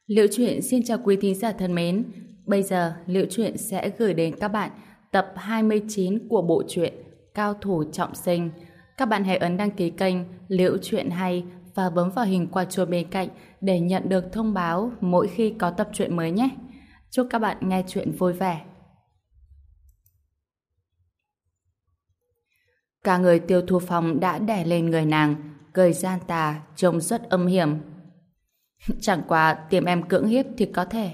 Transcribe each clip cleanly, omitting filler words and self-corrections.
Liễu Chuyện xin chào quý thính giả thân mến. Bây giờ Liễu Chuyện sẽ gửi đến các bạn tập 29 của bộ truyện Cao thủ trọng sinh. Các bạn hãy ấn đăng ký kênh Liễu Chuyện Hay và bấm vào hình quả chuông bên cạnh để nhận được thông báo mỗi khi có tập truyện mới nhé. Chúc các bạn nghe truyện vui vẻ. Cả người Tiêu Thu Phong đã đè lên người nàng, cười gian tà, trông rất âm hiểm. Chẳng qua tìm em cưỡng hiếp thì có thể.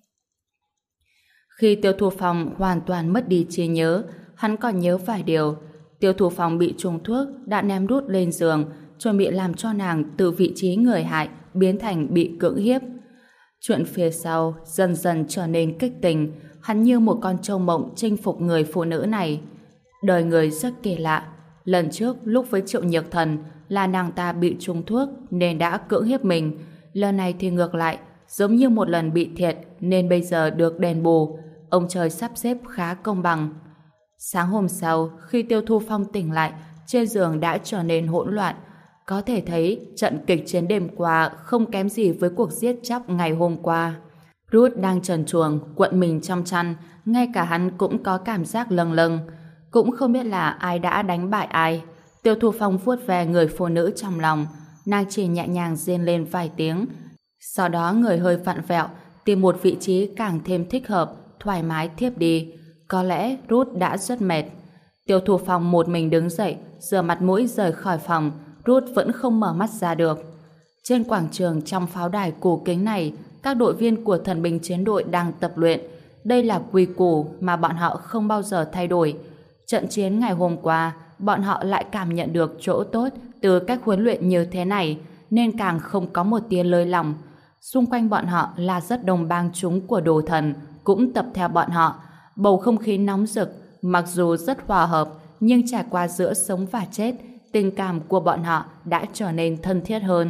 Khi Tiêu Thu Phong hoàn toàn mất đi trí nhớ, hắn còn nhớ vài điều. Tiêu Thu Phong bị trúng thuốc đã ném đút lên giường, chuẩn bị làm cho nàng từ vị trí người hại biến thành bị cưỡng hiếp. Chuyện phía sau dần dần trở nên kích tình, hắn như một con trâu mộng chinh phục người phụ nữ này. Đời người rất kỳ lạ. Lần trước lúc với Triệu Nhược Thần là nàng ta bị trúng thuốc nên đã cưỡng hiếp mình. Lần này thì ngược lại, giống như một lần bị thiệt nên bây giờ được đền bù. Ông trời sắp xếp khá công bằng. Sáng hôm sau, khi Tiêu Thu Phong tỉnh lại, trên giường đã trở nên hỗn loạn. Có thể thấy trận kịch chiến đêm qua không kém gì với cuộc giết chóc ngày hôm qua. Ruth đang trần truồng, cuộn mình trong chăn, ngay cả hắn cũng có cảm giác lâng lâng. Cũng không biết là ai đã đánh bại ai. Tiêu Thu Phong vuốt về người phụ nữ trong lòng, nàng chỉ nhẹ nhàng rên lên vài tiếng. Sau đó người hơi vặn vẹo, tìm một vị trí càng thêm thích hợp, thoải mái thiếp đi. Có lẽ Ruth đã rất mệt. Tiêu Thu Phong một mình đứng dậy, rửa mặt mũi rời khỏi phòng. Ruth vẫn không mở mắt ra được. Trên quảng trường trong pháo đài cổ kính này, các đội viên của thần binh chiến đội đang tập luyện. Đây là quy củ mà bọn họ không bao giờ thay đổi. Trận chiến ngày hôm qua, bọn họ lại cảm nhận được chỗ tốt từ cách huấn luyện như thế này, nên càng không có một tia lơi lỏng. Xung quanh bọn họ là rất đông bang chúng của đồ thần, cũng tập theo bọn họ. Bầu không khí nóng rực, mặc dù rất hòa hợp, nhưng trải qua giữa sống và chết, tình cảm của bọn họ đã trở nên thân thiết hơn.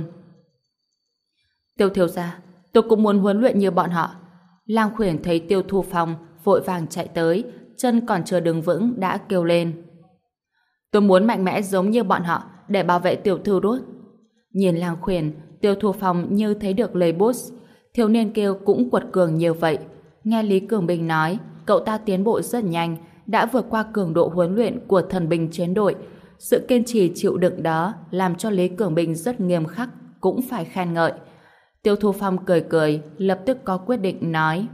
Tiêu thiếu gia, tôi cũng muốn huấn luyện như bọn họ. Lang Khuyển thấy Tiêu Thu Phong vội vàng chạy tới, chân còn chưa đứng vững đã kêu lên. Tôi muốn mạnh mẽ giống như bọn họ để bảo vệ tiểu thư Ruth. Nhìn Lang Khuyển, Tiêu Thu Phong như thấy được lời boss. Thiếu niên kêu cũng quật cường như vậy. Nghe Lý Cường Bình nói, cậu ta tiến bộ rất nhanh, đã vượt qua cường độ huấn luyện của thần binh chiến đội. Sự kiên trì chịu đựng đó làm cho Lý Cường Bình rất nghiêm khắc, cũng phải khen ngợi. Tiêu Thu Phong cười cười, lập tức có quyết định nói.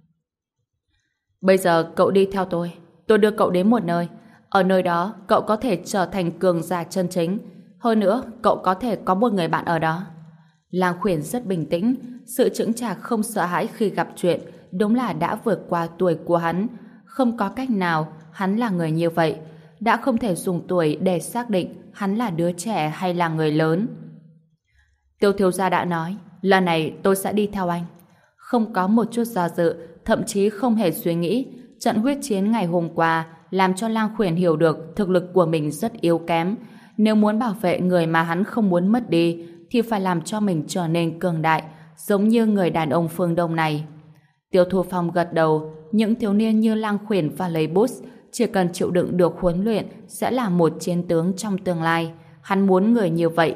Bây giờ cậu đi theo tôi đưa cậu đến một nơi. Ở nơi đó, cậu có thể trở thành cường giả chân chính. Hơn nữa, cậu có thể có một người bạn ở đó. Lang Khuyển rất bình tĩnh, sự chững chạc không sợ hãi khi gặp chuyện, đúng là đã vượt qua tuổi của hắn. Không có cách nào, hắn là người như vậy. Đã không thể dùng tuổi để xác định hắn là đứa trẻ hay là người lớn. Tiêu thiếu gia đã nói, lần này tôi sẽ đi theo anh. Không có một chút do dự, thậm chí không hề suy nghĩ. Trận huyết chiến ngày hôm qua làm cho Lang Khuyển hiểu được thực lực của mình rất yếu kém. Nếu muốn bảo vệ người mà hắn không muốn mất đi, thì phải làm cho mình trở nên cường đại, giống như người đàn ông phương Đông này. Tiêu Thu Phong gật đầu, những thiếu niên như Lang Khuyển và Lấy Bút chỉ cần chịu đựng được huấn luyện sẽ là một chiến tướng trong tương lai. Hắn muốn người như vậy.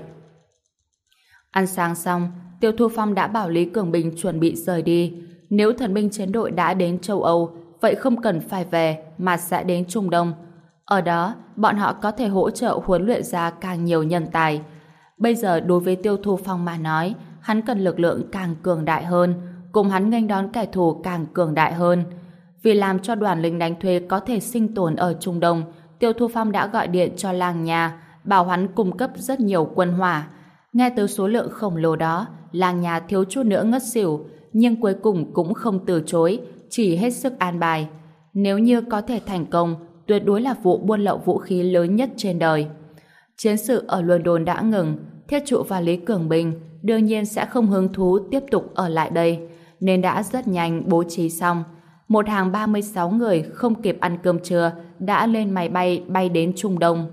Ăn sáng xong, Tiêu Thu Phong đã bảo Lý Cường Bình chuẩn bị rời đi. Nếu thần binh chiến đội đã đến châu Âu, vậy không cần phải về mà sẽ đến Trung Đông. Ở đó, bọn họ có thể hỗ trợ huấn luyện ra càng nhiều nhân tài. Bây giờ đối với Tiêu Thu Phong mà nói, hắn cần lực lượng càng cường đại hơn, cùng hắn nghênh đón kẻ thù càng cường đại hơn. Vì làm cho đoàn lính đánh thuê có thể sinh tồn ở Trung Đông, Tiêu Thu Phong đã gọi điện cho Lang Nha, bảo hắn cung cấp rất nhiều quân hỏa. Nghe tới số lượng khổng lồ đó, Lang Nha thiếu chút nữa ngất xỉu, nhưng cuối cùng cũng không từ chối, chỉ hết sức an bài. Nếu như có thể thành công, tuyệt đối là vụ buôn lậu vũ khí lớn nhất trên đời. Chiến sự ở London đã ngừng, Thiết Trụ và Lý Cường Bình đương nhiên sẽ không hứng thú tiếp tục ở lại đây, nên đã rất nhanh bố trí xong. Một hàng 36 người không kịp ăn cơm trưa đã lên máy bay bay đến Trung Đông.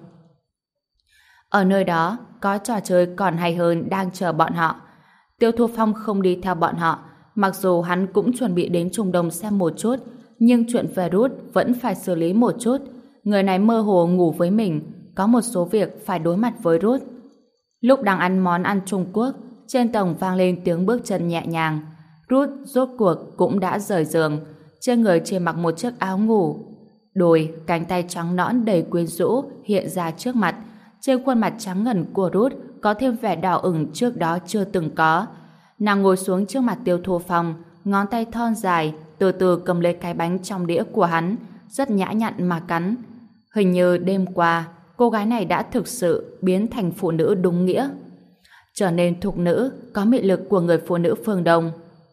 Ở nơi đó, có trò chơi còn hay hơn đang chờ bọn họ. Tiêu Thu Phong không đi theo bọn họ, mặc dù hắn cũng chuẩn bị đến Trung Đông xem một chút, nhưng chuyện về Ruth vẫn phải xử lý một chút. Người này mơ hồ ngủ với mình, có một số việc phải đối mặt với Ruth. Lúc đang ăn món ăn Trung Quốc, trên tầng vang lên tiếng bước chân nhẹ nhàng. Ruth rốt cuộc cũng đã rời giường. Trên người chỉ mặc một chiếc áo ngủ. Đùi, cánh tay trắng nõn đầy quyến rũ hiện ra trước mặt. Trên khuôn mặt trắng ngần của Ruth có thêm vẻ đỏ ửng trước đó chưa từng có. Nàng ngồi xuống trước mặt Tiêu Thu Phong, ngón tay thon dài từ từ cầm lấy cái bánh trong đĩa của hắn, rất nhã nhặn mà cắn. Hình như đêm qua, cô gái này đã thực sự biến thành phụ nữ đúng nghĩa, trở nên thục nữ, có mị lực của người phụ nữ phương Đông.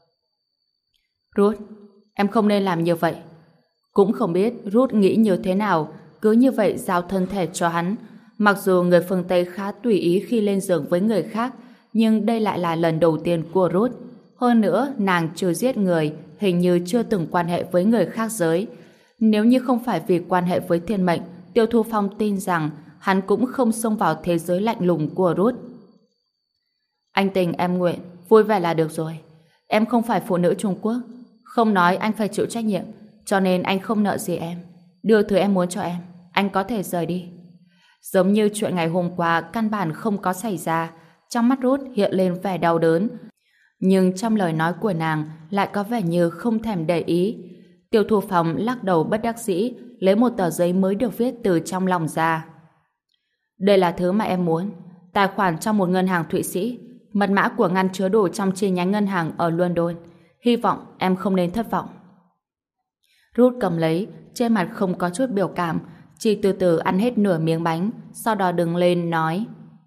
Ruth, em không nên làm như vậy. Cũng không biết Ruth nghĩ như thế nào, cứ như vậy giao thân thể cho hắn. Mặc dù người phương Tây khá tùy ý khi lên giường với người khác, nhưng đây lại là lần đầu tiên của Ruth. Hơn nữa, nàng chưa giết người, hình như chưa từng quan hệ với người khác giới. Nếu như không phải vì quan hệ với thiên mệnh, Tiêu Thu Phong tin rằng hắn cũng không xông vào thế giới lạnh lùng của Ruth. Anh tình em nguyện, vui vẻ là được rồi. Em không phải phụ nữ Trung Quốc, không nói anh phải chịu trách nhiệm, cho nên anh không nợ gì em. Đưa thứ em muốn cho em, anh có thể rời đi. Giống như chuyện ngày hôm qua căn bản không có xảy ra, trong mắt Ruth hiện lên vẻ đau đớn, nhưng trong lời nói của nàng lại có vẻ như không thèm để ý. Tiêu Thu Phong lắc đầu bất đắc dĩ, lấy một tờ giấy mới được viết từ trong lòng ra. Đây là thứ mà em muốn, tài khoản trong một ngân hàng Thụy Sĩ, mật mã của ngăn chứa đồ trong chi nhánh ngân hàng ở London. Hy vọng em không nên thất vọng. Ruth cầm lấy, trên mặt không có chút biểu cảm, chỉ từ từ ăn hết nửa miếng bánh, sau đó đứng lên nói: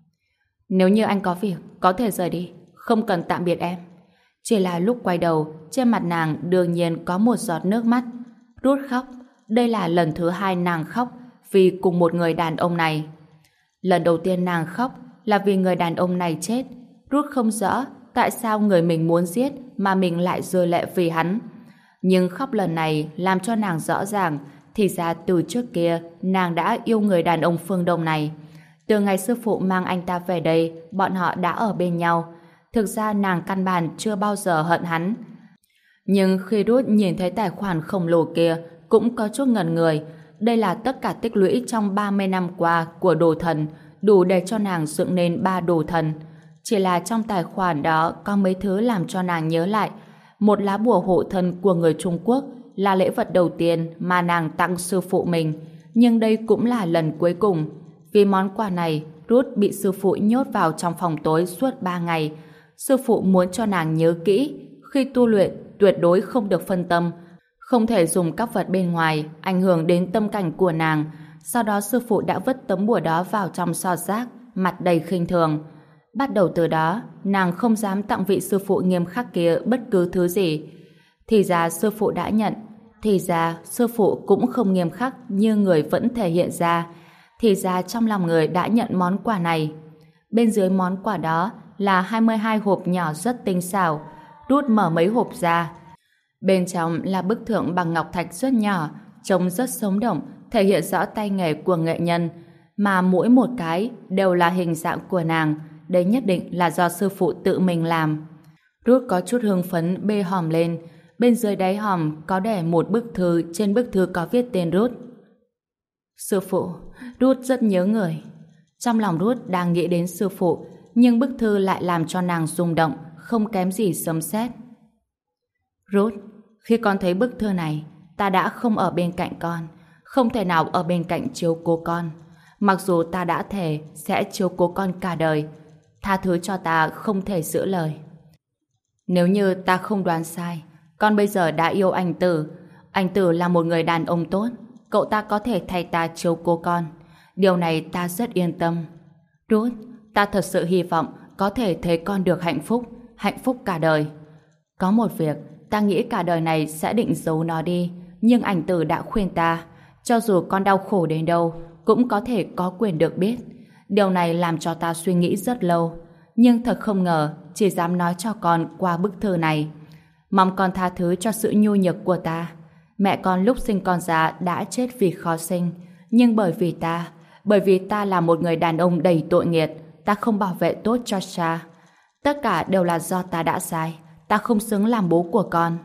Nếu như anh có việc, có thể rời đi, không cần tạm biệt em. Chỉ là lúc quay đầu, trên mặt nàng đương nhiên có một giọt nước mắt. Ruth khóc. Đây là lần thứ hai nàng khóc vì cùng một người đàn ông này. Lần đầu tiên nàng khóc là vì người đàn ông này chết. Ruth không rõ tại sao người mình muốn giết mà mình lại rơi lệ vì hắn. Nhưng khóc lần này làm cho nàng rõ ràng thì ra từ trước kia nàng đã yêu người đàn ông phương Đông này. Từ ngày sư phụ mang anh ta về đây, bọn họ đã ở bên nhau. Thực ra nàng căn bản chưa bao giờ hận hắn. Nhưng khi Ruth nhìn thấy tài khoản khổng lồ kia cũng có chút ngẩn người. Đây là tất cả tích lũy trong 30 năm qua của đồ thần, đủ để cho nàng dựng nên 3 đồ thần. Chỉ là trong tài khoản đó có mấy thứ làm cho nàng nhớ lại. Một lá bùa hộ thân của người Trung Quốc là lễ vật đầu tiên mà nàng tặng sư phụ mình. Nhưng đây cũng là lần cuối cùng. Vì món quà này, Ruth bị sư phụ nhốt vào trong phòng tối suốt 3 ngày. Sư phụ muốn cho nàng nhớ kỹ, khi tu luyện tuyệt đối không được phân tâm, không thể dùng các vật bên ngoài ảnh hưởng đến tâm cảnh của nàng. Sau đó sư phụ đã vứt tấm bùa đó vào trong xò rác, mặt đầy khinh thường. Bắt đầu từ đó, nàng không dám tặng vị sư phụ nghiêm khắc kia bất cứ thứ gì. Thì ra sư phụ đã nhận, thì ra sư phụ cũng không nghiêm khắc như người vẫn thể hiện ra. Thì ra trong lòng người đã nhận món quà này. Bên dưới món quà đó là 22 hộp nhỏ rất tinh xảo. Ruth mở mấy hộp ra. Bên trong là bức tượng bằng ngọc thạch rất nhỏ, trông rất sống động, thể hiện rõ tay nghề của nghệ nhân, mà mỗi một cái đều là hình dạng của nàng. Đây nhất định là do sư phụ tự mình làm. Ruth có chút hưng phấn bê hòm lên. Bên dưới đáy hòm có để một bức thư, trên bức thư có viết tên Ruth. Sư phụ, Ruth rất nhớ người. Trong lòng Ruth đang nghĩ đến sư phụ, nhưng bức thư lại làm cho nàng rung động, không kém gì sấm sét. Ruth, khi con thấy bức thư này, ta đã không ở bên cạnh con, không thể nào ở bên cạnh chiếu cố con. Mặc dù ta đã thề sẽ chiếu cố con cả đời, tha thứ cho ta không thể giữ lời. Nếu như ta không đoán sai, con bây giờ đã yêu anh Tử. Anh Tử là một người đàn ông tốt, cậu ta có thể thay ta chiếu cố con. Điều này ta rất yên tâm. Ruth, ta thật sự hy vọng có thể thấy con được hạnh phúc cả đời. Có một việc, ta nghĩ cả đời này sẽ định giấu nó đi, nhưng anh Tử đã khuyên ta, cho dù con đau khổ đến đâu, cũng có thể có quyền được biết. Điều này làm cho ta suy nghĩ rất lâu, nhưng thật không ngờ chỉ dám nói cho con qua bức thư này. Mong con tha thứ cho sự nhu nhược của ta. Mẹ con lúc sinh con ra đã chết vì khó sinh, nhưng bởi vì ta là một người đàn ông đầy tội nghiệt, ta không bảo vệ tốt cho cha. Tất cả đều là do ta đã sai, ta không xứng làm bố của con.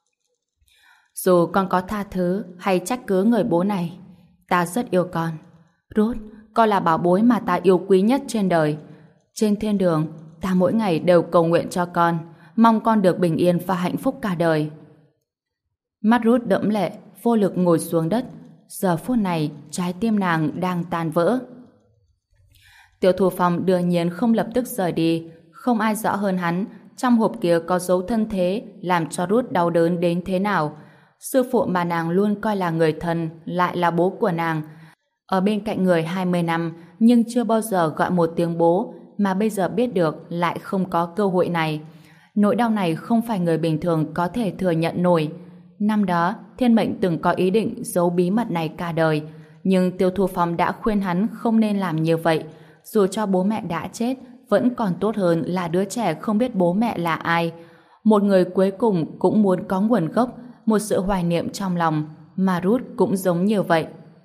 Dù con có tha thứ hay trách cứ người bố này, ta rất yêu con. Ruth, con là bảo bối mà ta yêu quý nhất trên đời. Trên thiên đường, ta mỗi ngày đều cầu nguyện cho con, mong con được bình yên và hạnh phúc cả đời. Mắt Ruth đẫm lệ, vô lực ngồi xuống đất. Giờ phút này, trái tim nàng đang tan vỡ. Tiêu Thu Phong đương nhiên không lập tức rời đi. Không ai rõ hơn hắn trong hộp kia có dấu thân thế làm cho Ruth đau đớn đến thế nào. Sư phụ mà nàng luôn coi là người thân lại là bố của nàng. Ở bên cạnh người 20 năm nhưng chưa bao giờ gọi một tiếng bố, mà bây giờ biết được lại không có cơ hội này. Nỗi đau này không phải người bình thường có thể thừa nhận nổi. Năm đó, Thiên Mệnh từng có ý định giấu bí mật này cả đời, nhưng Tiêu Thu Phong đã khuyên hắn không nên làm như vậy. Dù cho bố mẹ đã chết, vẫn còn tốt hơn là đứa trẻ không biết bố mẹ là ai. Một người cuối cùng cũng muốn có nguồn gốc, một sự hoài niệm trong lòng, mà Ruth cũng giống như vậy.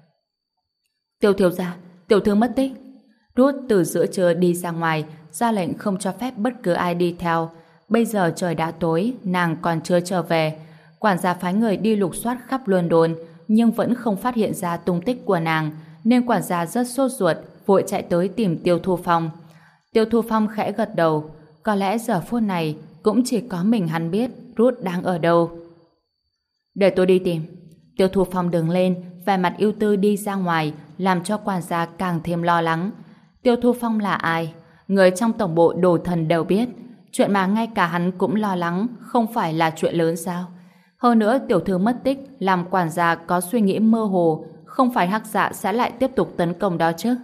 Tiêu thiếu gia, tiểu thư mất tích. Ruth từ giữa trưa đi ra ngoài, ra lệnh không cho phép bất cứ ai đi theo. Bây giờ trời đã tối, nàng còn chưa trở về. Quản gia phái người đi lục soát khắp London, nhưng vẫn không phát hiện ra tung tích của nàng, nên quản gia rất sốt ruột, vội chạy tới tìm Tiêu Thu Phong. Tiêu Thu Phong khẽ gật đầu, có lẽ giờ phút này cũng chỉ có mình hắn biết Ruth đang ở đâu. Để tôi đi tìm. Tiêu Thu Phong đứng lên, vẻ mặt ưu tư đi ra ngoài, làm cho quản gia càng thêm lo lắng. Tiêu Thu Phong là ai? Người trong tổng bộ đồ thần đều biết. Chuyện mà ngay cả hắn cũng lo lắng, không phải là chuyện lớn sao? Hơn nữa tiểu thư mất tích, làm quản gia có suy nghĩ mơ hồ, không phải Hắc Dạ sẽ lại tiếp tục tấn công đó chứ?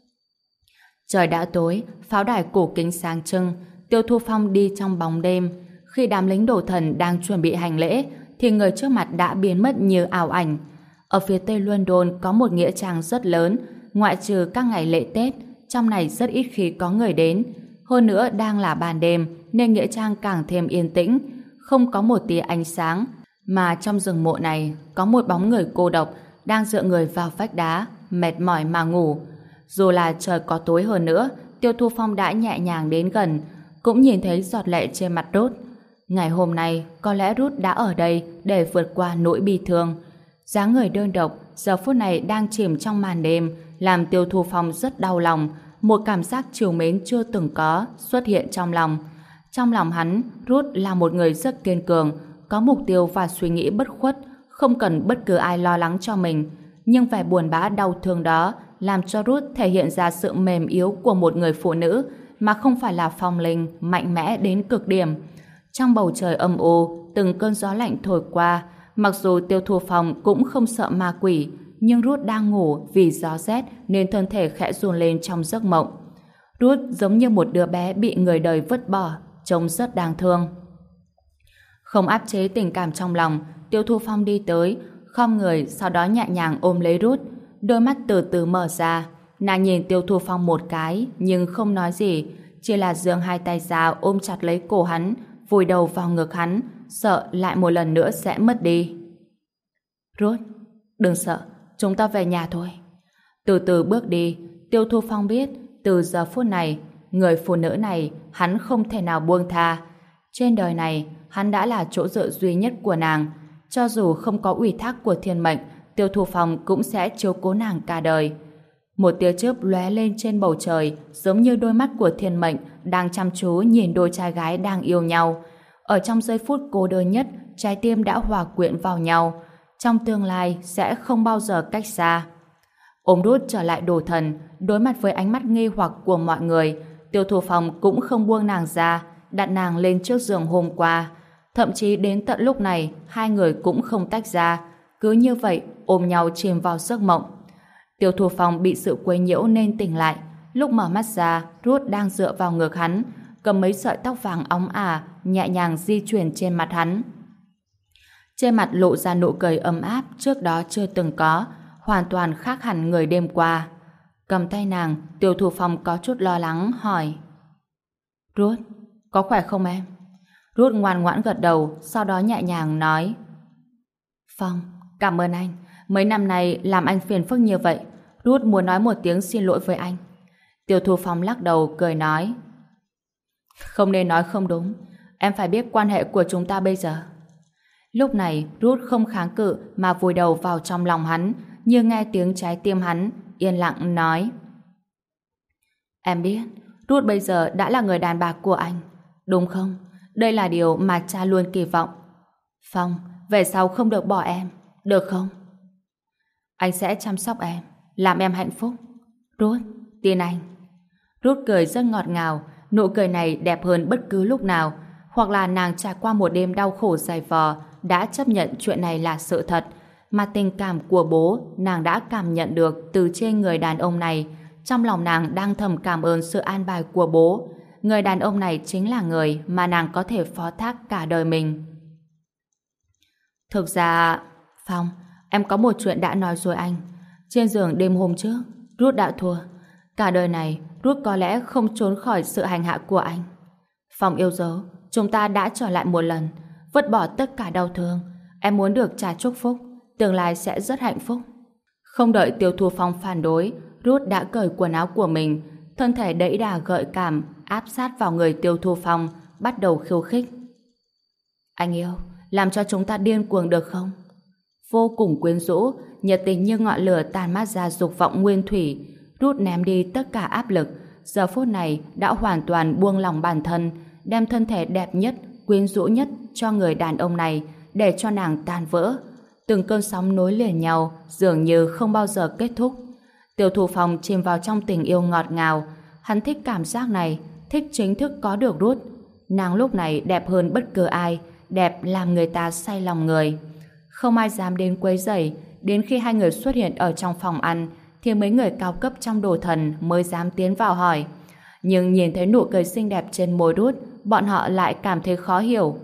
Trời đã tối, pháo đài cổ kính sáng trưng. Tiêu Thu Phong đi trong bóng đêm. Khi đám lính đồ thần đang chuẩn bị hành lễ, thì người trước mặt đã biến mất như ảo ảnh. Ở phía tây London có một nghĩa trang rất lớn, ngoại trừ các ngày lễ Tết, trong này rất ít khi có người đến. Hơn nữa đang là ban đêm, nên nghĩa trang càng thêm yên tĩnh, không có một tia ánh sáng, mà trong rừng mộ này có một bóng người cô độc đang dựa người vào vách đá, mệt mỏi mà ngủ. Dù là trời có tối hơn nữa, Tiêu Thu Phong đã nhẹ nhàng đến gần, cũng nhìn thấy giọt lệ trên mặt Ruth. Ngày hôm nay, có lẽ Ruth đã ở đây để vượt qua nỗi bi thương. Dáng người đơn độc, giờ phút này đang chìm trong màn đêm, làm Tiêu Thu Phong rất đau lòng. Một cảm giác trìu mến chưa từng có xuất hiện trong lòng. Trong lòng hắn, Ruth là một người rất kiên cường, có mục tiêu và suy nghĩ bất khuất, không cần bất cứ ai lo lắng cho mình. Nhưng vẻ buồn bã đau thương đó làm cho Ruth thể hiện ra sự mềm yếu của một người phụ nữ, mà không phải là phong linh, mạnh mẽ đến cực điểm. Trong bầu trời âm u, từng cơn gió lạnh thổi qua, mặc dù Tiêu Thu Phong cũng không sợ ma quỷ, nhưng Ruth đang ngủ vì gió rét nên thân thể khẽ run lên trong giấc mộng. Ruth giống như một đứa bé bị người đời vứt bỏ, trông rất đáng thương. Không áp chế tình cảm trong lòng, Tiêu Thu Phong đi tới, khom người, sau đó nhẹ nhàng ôm lấy Ruth. Đôi mắt từ từ mở ra, nàng nhìn Tiêu Thu Phong một cái, nhưng không nói gì, chỉ là giương hai tay ra ôm chặt lấy cổ hắn, vùi đầu vào ngực hắn, sợ lại một lần nữa sẽ mất đi. Ruth, đừng sợ, chúng ta về nhà thôi. Từ từ bước đi, Tiêu Thu Phong biết, từ giờ phút này, người phụ nữ này hắn không thể nào buông tha. Trên đời này, hắn đã là chỗ dựa duy nhất của nàng. Cho dù không có ủy thác của thiên mệnh, Tiêu Thu Phong cũng sẽ chiếu cố nàng cả đời. Một tia chớp lóe lên trên bầu trời, giống như đôi mắt của thiên mệnh đang chăm chú nhìn đôi trai gái đang yêu nhau. Ở trong giây phút cô đơn nhất, trái tim đã hòa quyện vào nhau. Trong tương lai sẽ không bao giờ cách xa. Ôm Ruth trở lại đồ thần, đối mặt với ánh mắt nghi hoặc của mọi người, Tiêu Thu Phong cũng không buông nàng ra, đặt nàng lên trước giường hôm qua. Thậm chí đến tận lúc này, hai người cũng không tách ra, cứ như vậy ôm nhau chìm vào giấc mộng. Tiêu Thu Phong bị sự quấy nhiễu nên tỉnh lại. Lúc mở mắt ra, Ruth đang dựa vào ngực hắn, cầm mấy sợi tóc vàng óng ả, nhẹ nhàng di chuyển trên mặt hắn. Trên mặt lộ ra nụ cười ấm áp trước đó chưa từng có, hoàn toàn khác hẳn người đêm qua. Cầm tay nàng, Tiêu Thu Phong có chút lo lắng hỏi: Ruth, có khỏe không em? Ruth ngoan ngoãn gật đầu, sau đó nhẹ nhàng nói: Phong, cảm ơn anh. Mấy năm nay làm anh phiền phức như vậy, Ruth muốn nói một tiếng xin lỗi với anh. Tiêu Thu Phong lắc đầu cười nói: Không nên nói không đúng, em phải biết quan hệ của chúng ta bây giờ. Lúc này Ruth không kháng cự mà vùi đầu vào trong lòng hắn, như nghe tiếng trái tim hắn, yên lặng nói: Em biết Ruth bây giờ đã là người đàn bà của anh, đúng không? Đây là điều mà cha luôn kỳ vọng. Phong, về sau không được bỏ em, được không? Anh sẽ chăm sóc em, làm em hạnh phúc. Ruth, tin anh. Ruth cười rất ngọt ngào, nụ cười này đẹp hơn bất cứ lúc nào. Hoặc là nàng trải qua một đêm đau khổ dày vò, đã chấp nhận chuyện này là sự thật, mà tình cảm của bố nàng đã cảm nhận được từ trên người đàn ông này. Trong lòng nàng đang thầm cảm ơn sự an bài của bố. Người đàn ông này chính là người mà nàng có thể phó thác cả đời mình. Thực ra, Phong, em có một chuyện đã nói rồi anh. Trên giường đêm hôm trước, Ruth đã thua. Cả đời này, Ruth có lẽ không trốn khỏi sự hành hạ của anh. Phong yêu dấu, chúng ta đã trở lại một lần, vứt bỏ tất cả đau thương. Em muốn được cha chúc phúc, tương lai sẽ rất hạnh phúc. Không đợi Tiêu Thu Phong phản đối, Ruth đã cởi quần áo của mình, thân thể đẫy đà gợi cảm, áp sát vào người Tiêu Thu Phong, bắt đầu khiêu khích. Anh yêu, làm cho chúng ta điên cuồng được không? Vô cùng quyến rũ, nhiệt tình như ngọn lửa tàn mát ra dục vọng nguyên thủy. Ruth ném đi tất cả áp lực, giờ phút này đã hoàn toàn buông lòng bản thân, đem thân thể đẹp nhất, quyến rũ nhất cho người đàn ông này, để cho nàng tan vỡ. Từng cơn sóng nối liền nhau, dường như không bao giờ kết thúc. Tiêu Thu Phong chìm vào trong tình yêu ngọt ngào. Hắn thích cảm giác này, thích chính thức có được Ruth. Nàng lúc này đẹp hơn bất cứ ai, đẹp làm người ta say lòng người. Không ai dám đến quấy rầy. Đến khi hai người xuất hiện ở trong phòng ăn, thì mấy người cao cấp trong đồ thần mới dám tiến vào hỏi. Nhưng nhìn thấy nụ cười xinh đẹp trên môi Ruth, bọn họ lại cảm thấy khó hiểu.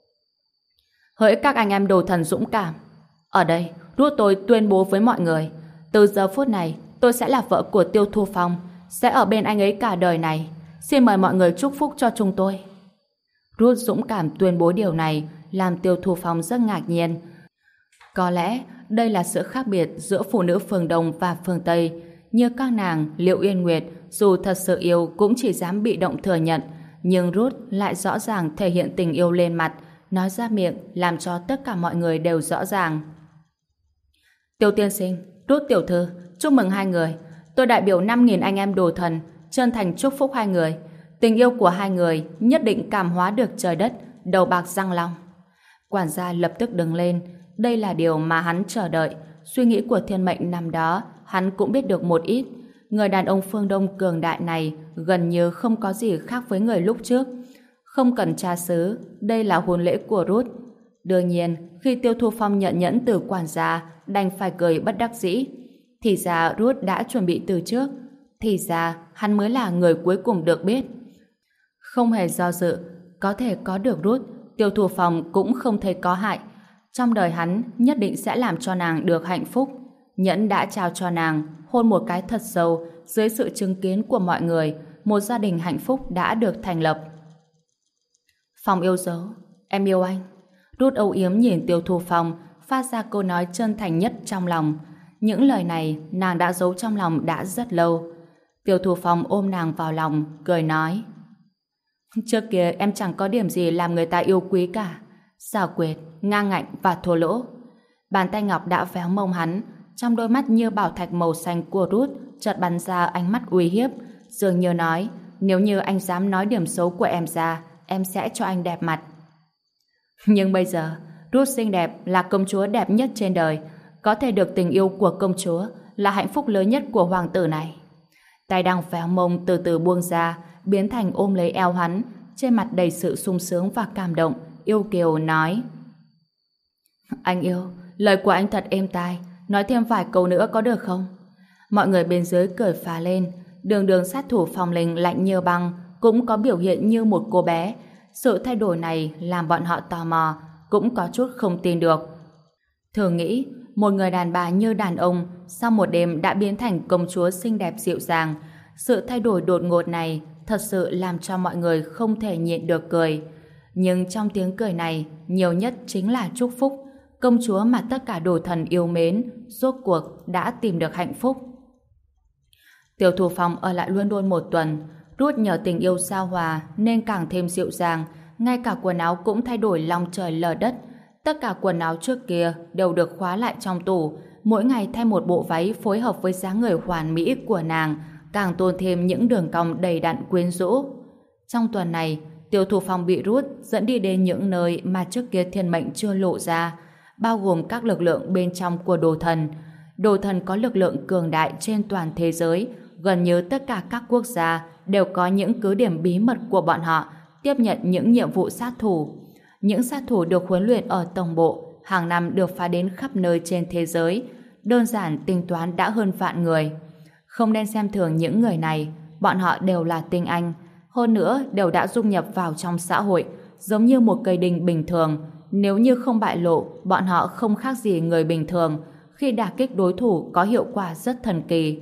Hỡi các anh em đồ thần dũng cảm, ở đây, Ruth tôi tuyên bố với mọi người, từ giờ phút này, tôi sẽ là vợ của Tiêu Thu Phong, sẽ ở bên anh ấy cả đời này. Xin mời mọi người chúc phúc cho chúng tôi. Ruth dũng cảm tuyên bố điều này, làm Tiêu Thu Phong rất ngạc nhiên. Có lẽ, đây là sự khác biệt giữa phụ nữ phương Đông và phương Tây. Như các nàng, Liệu Yên Nguyệt, dù thật sự yêu cũng chỉ dám bị động thừa nhận, nhưng Ruth lại rõ ràng thể hiện tình yêu lên mặt, nói ra miệng, làm cho tất cả mọi người đều rõ ràng. Tiêu tiên sinh, Ruth tiểu thư, chúc mừng hai người. Tôi đại biểu 5.000 anh em đồ thần, chân thành chúc phúc hai người. Tình yêu của hai người nhất định cảm hóa được trời đất, đầu bạc răng long. Quản gia lập tức đứng lên. Đây là điều mà hắn chờ đợi. Suy nghĩ của thiên mệnh năm đó, hắn cũng biết được một ít. Người đàn ông phương Đông cường đại này gần như không có gì khác với người lúc trước. Không cần tra xứ, đây là hôn lễ của Ruth. Đương nhiên, khi Tiêu Thu Phong nhận nhẫn từ quản gia, đành phải cười bất đắc dĩ. Thì ra Ruth đã chuẩn bị từ trước. Thì ra hắn mới là người cuối cùng được biết. Không hề do dự, có thể có được Ruth, Tiêu Thu Phong cũng không thấy có hại. Trong đời hắn nhất định sẽ làm cho nàng được hạnh phúc. Nhẫn đã trao cho nàng, hôn một cái thật sâu, dưới sự chứng kiến của mọi người, một gia đình hạnh phúc đã được thành lập. Phong yêu dấu, em yêu anh. Ruth âu yếm nhìn Tiêu Thu Phong, phát ra câu nói chân thành nhất trong lòng. Những lời này nàng đã giấu trong lòng đã rất lâu. Tiêu Thu Phong ôm nàng vào lòng, cười nói: trước kia em chẳng có điểm gì làm người ta yêu quý cả. Xảo quyệt, ngang ngạnh và thô lỗ. Bàn tay ngọc đã véo mông hắn, trong đôi mắt như bảo thạch màu xanh của Ruth chợt bắn ra ánh mắt uy hiếp, dường như nói: nếu như anh dám nói điểm xấu của em ra, em sẽ cho anh đẹp mặt. Nhưng bây giờ, Ruth xinh đẹp là công chúa đẹp nhất trên đời, có thể được tình yêu của công chúa là hạnh phúc lớn nhất của hoàng tử này. Tay đang véo mông từ từ buông ra, biến thành ôm lấy eo hắn, trên mặt đầy sự sung sướng và cảm động, yêu kiều nói: anh yêu, lời của anh thật êm tai, nói thêm vài câu nữa có được không? Mọi người bên dưới cười phá lên. Đường đường sát thủ Phong Linh lạnh như băng cũng có biểu hiện như một cô bé. Sự thay đổi này làm bọn họ tò mò, cũng có chút không tin được. Thường nghĩ một người đàn bà như đàn ông sau một đêm đã biến thành công chúa xinh đẹp dịu dàng. Sự thay đổi đột ngột này thật sự làm cho mọi người không thể nhịn được cười. Nhưng trong tiếng cười này nhiều nhất chính là chúc phúc. Công chúa mà tất cả đồ thần yêu mến rốt cuộc đã tìm được hạnh phúc. Tiêu Thu Phong ở lại London một tuần. Ruth nhờ tình yêu giao hòa nên càng thêm dịu dàng, ngay cả quần áo cũng thay đổi long trời lở đất. Tất cả quần áo trước kia đều được khóa lại trong tủ, mỗi ngày thay một bộ váy phối hợp với dáng người hoàn mỹ của nàng, càng tôn thêm những đường cong đầy đặn quyến rũ. Trong tuần này, Tiêu Thu Phong bị rút dẫn đi đến những nơi mà trước kia thiên mệnh chưa lộ ra, bao gồm các lực lượng bên trong của đồ thần. Đồ thần có lực lượng cường đại trên toàn thế giới, gần như tất cả các quốc gia đều có những cứ điểm bí mật của bọn họ tiếp nhận những nhiệm vụ sát thủ. Những sát thủ được huấn luyện ở tổng bộ, hàng năm được phái đến khắp nơi trên thế giới, đơn giản tính toán đã hơn vạn người. Không nên xem thường những người này, bọn họ đều là tinh anh, hơn nữa đều đã dung nhập vào trong xã hội, giống như một cây đinh bình thường. Nếu như không bại lộ, bọn họ không khác gì người bình thường, khi đả kích đối thủ có hiệu quả rất thần kỳ.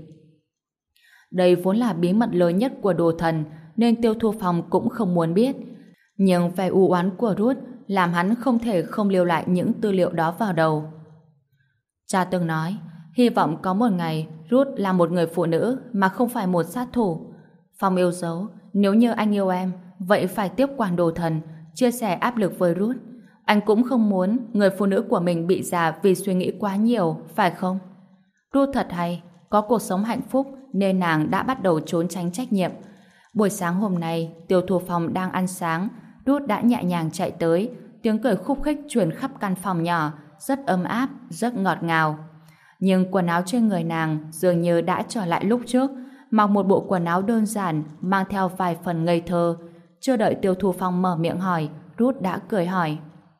Đây vốn là bí mật lớn nhất của đồ thần, nên Tiêu Thu Phong cũng không muốn biết. Nhưng vẻ u oán của Ruth làm hắn không thể không lưu lại những tư liệu đó vào đầu. Cha từng nói, hy vọng có một ngày Ruth là một người phụ nữ mà không phải một sát thủ. Phong yêu dấu, nếu như anh yêu em, vậy phải tiếp quản đồ thần, chia sẻ áp lực với Ruth. Anh cũng không muốn người phụ nữ của mình bị già vì suy nghĩ quá nhiều, phải không? Ruth thật hay, có cuộc sống hạnh phúc nên nàng đã bắt đầu trốn tránh trách nhiệm. Buổi sáng hôm nay, Tiêu Thu Phong đang ăn sáng, Ruth đã nhẹ nhàng chạy tới, tiếng cười khúc khích truyền khắp căn phòng nhỏ, rất ấm áp, rất ngọt ngào. Nhưng quần áo trên người nàng dường như đã trở lại lúc trước, mặc một bộ quần áo đơn giản, mang theo vài phần ngây thơ. Chưa đợi Tiêu Thu Phong mở miệng hỏi, Ruth đã cười hỏi.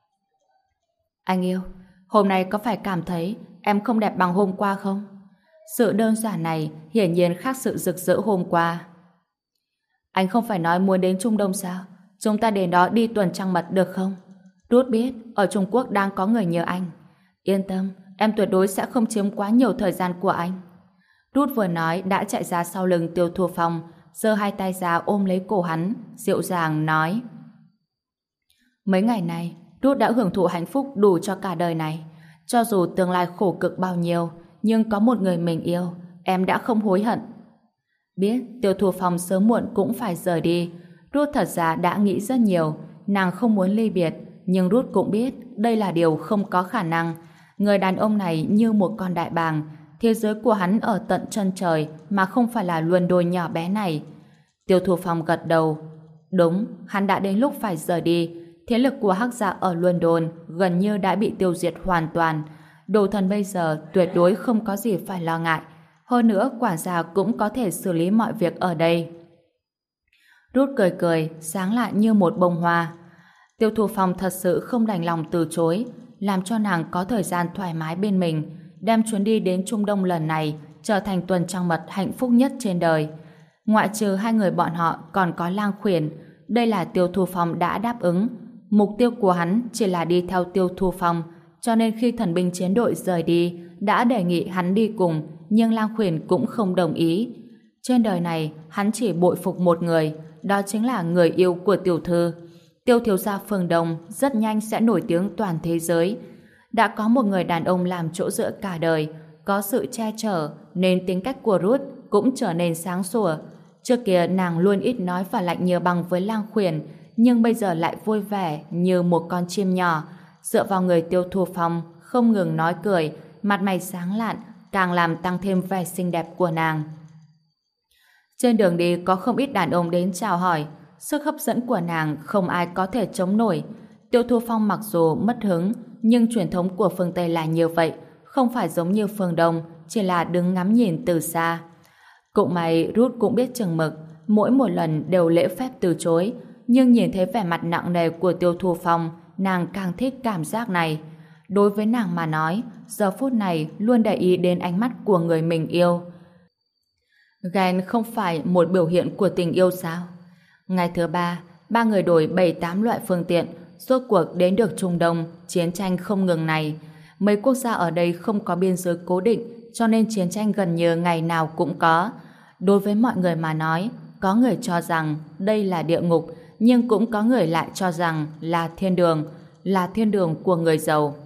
Anh yêu, hôm nay có phải cảm thấy em không đẹp bằng hôm qua không? Sự đơn giản này hiển nhiên khác sự rực rỡ hôm qua. Anh không phải nói muốn đến Trung Đông sao? Chúng ta đến đó đi tuần trăng mật được không? Ruth biết ở Trung Quốc đang có người nhờ anh. Yên tâm, em tuyệt đối sẽ không chiếm quá nhiều thời gian của anh. Ruth vừa nói đã chạy ra sau lưng Tiêu Thu Phong, giơ hai tay ra ôm lấy cổ hắn, dịu dàng nói. Mấy ngày này, Ruth đã hưởng thụ hạnh phúc đủ cho cả đời này. Cho dù tương lai khổ cực bao nhiêu, nhưng có một người mình yêu, em đã không hối hận. Biết Tiêu Thu Phong sớm muộn cũng phải rời đi, Ruth thật ra đã nghĩ rất nhiều. Nàng không muốn ly biệt, nhưng Ruth cũng biết đây là điều không có khả năng. Người đàn ông này như một con đại bàng, thế giới của hắn ở tận chân trời mà không phải là London nhỏ bé này. Tiêu Thu Phong gật đầu. Đúng, hắn đã đến lúc phải rời đi. Thế lực của Hắc Gia ở London gần như đã bị tiêu diệt hoàn toàn. Đồ thần bây giờ tuyệt đối không có gì phải lo ngại. Hơn nữa, quản gia cũng có thể xử lý mọi việc ở đây. Ruth cười cười, sáng lại như một bông hoa. Tiêu Thu Phong thật sự không đành lòng từ chối, làm cho nàng có thời gian thoải mái bên mình, đem chuyến đi đến Trung Đông lần này trở thành tuần trăng mật hạnh phúc nhất trên đời. Ngoại trừ hai người bọn họ còn có Lang Khuyển, đây là Tiêu Thu Phong đã đáp ứng. Mục tiêu của hắn chỉ là đi theo Tiêu Thu Phong, cho nên khi thần binh chiến đội rời đi, đã đề nghị hắn đi cùng, nhưng Lang Khuyển cũng không đồng ý. Trên đời này, hắn chỉ bội phục một người, đó chính là người yêu của tiểu thư. Tiêu thiếu gia Phương Đông rất nhanh sẽ nổi tiếng toàn thế giới. Đã có một người đàn ông làm chỗ dựa cả đời, có sự che chở, nên tính cách của Ruth cũng trở nên sáng sủa. Trước kia nàng luôn ít nói và lạnh như băng với Lang Khuyển, nhưng bây giờ lại vui vẻ như một con chim nhỏ, dựa vào người Tiêu Thu Phong, không ngừng nói cười, mặt mày sáng lạn, càng làm tăng thêm vẻ xinh đẹp của nàng. Trên đường đi có không ít đàn ông đến chào hỏi, sức hấp dẫn của nàng không ai có thể chống nổi. Tiêu Thu Phong mặc dù mất hứng, nhưng truyền thống của phương Tây là như vậy, không phải giống như phương Đông, chỉ là đứng ngắm nhìn từ xa. Cũng may Ruth cũng biết chừng mực, mỗi một lần đều lễ phép từ chối, nhưng nhìn thấy vẻ mặt nặng nề của Tiêu Thu Phong, nàng càng thích cảm giác này. Đối với nàng mà nói, giờ phút này luôn để ý đến ánh mắt của người mình yêu. Ghen không phải một biểu hiện của tình yêu sao? Ngày thứ ba người đổi 7-8 loại phương tiện, rốt cuộc đến được Trung Đông, chiến tranh không ngừng này. Mấy quốc gia ở đây không có biên giới cố định, cho nên chiến tranh gần như ngày nào cũng có. Đối với mọi người mà nói, có người cho rằng đây là địa ngục, nhưng cũng có người lại cho rằng là thiên đường của người giàu.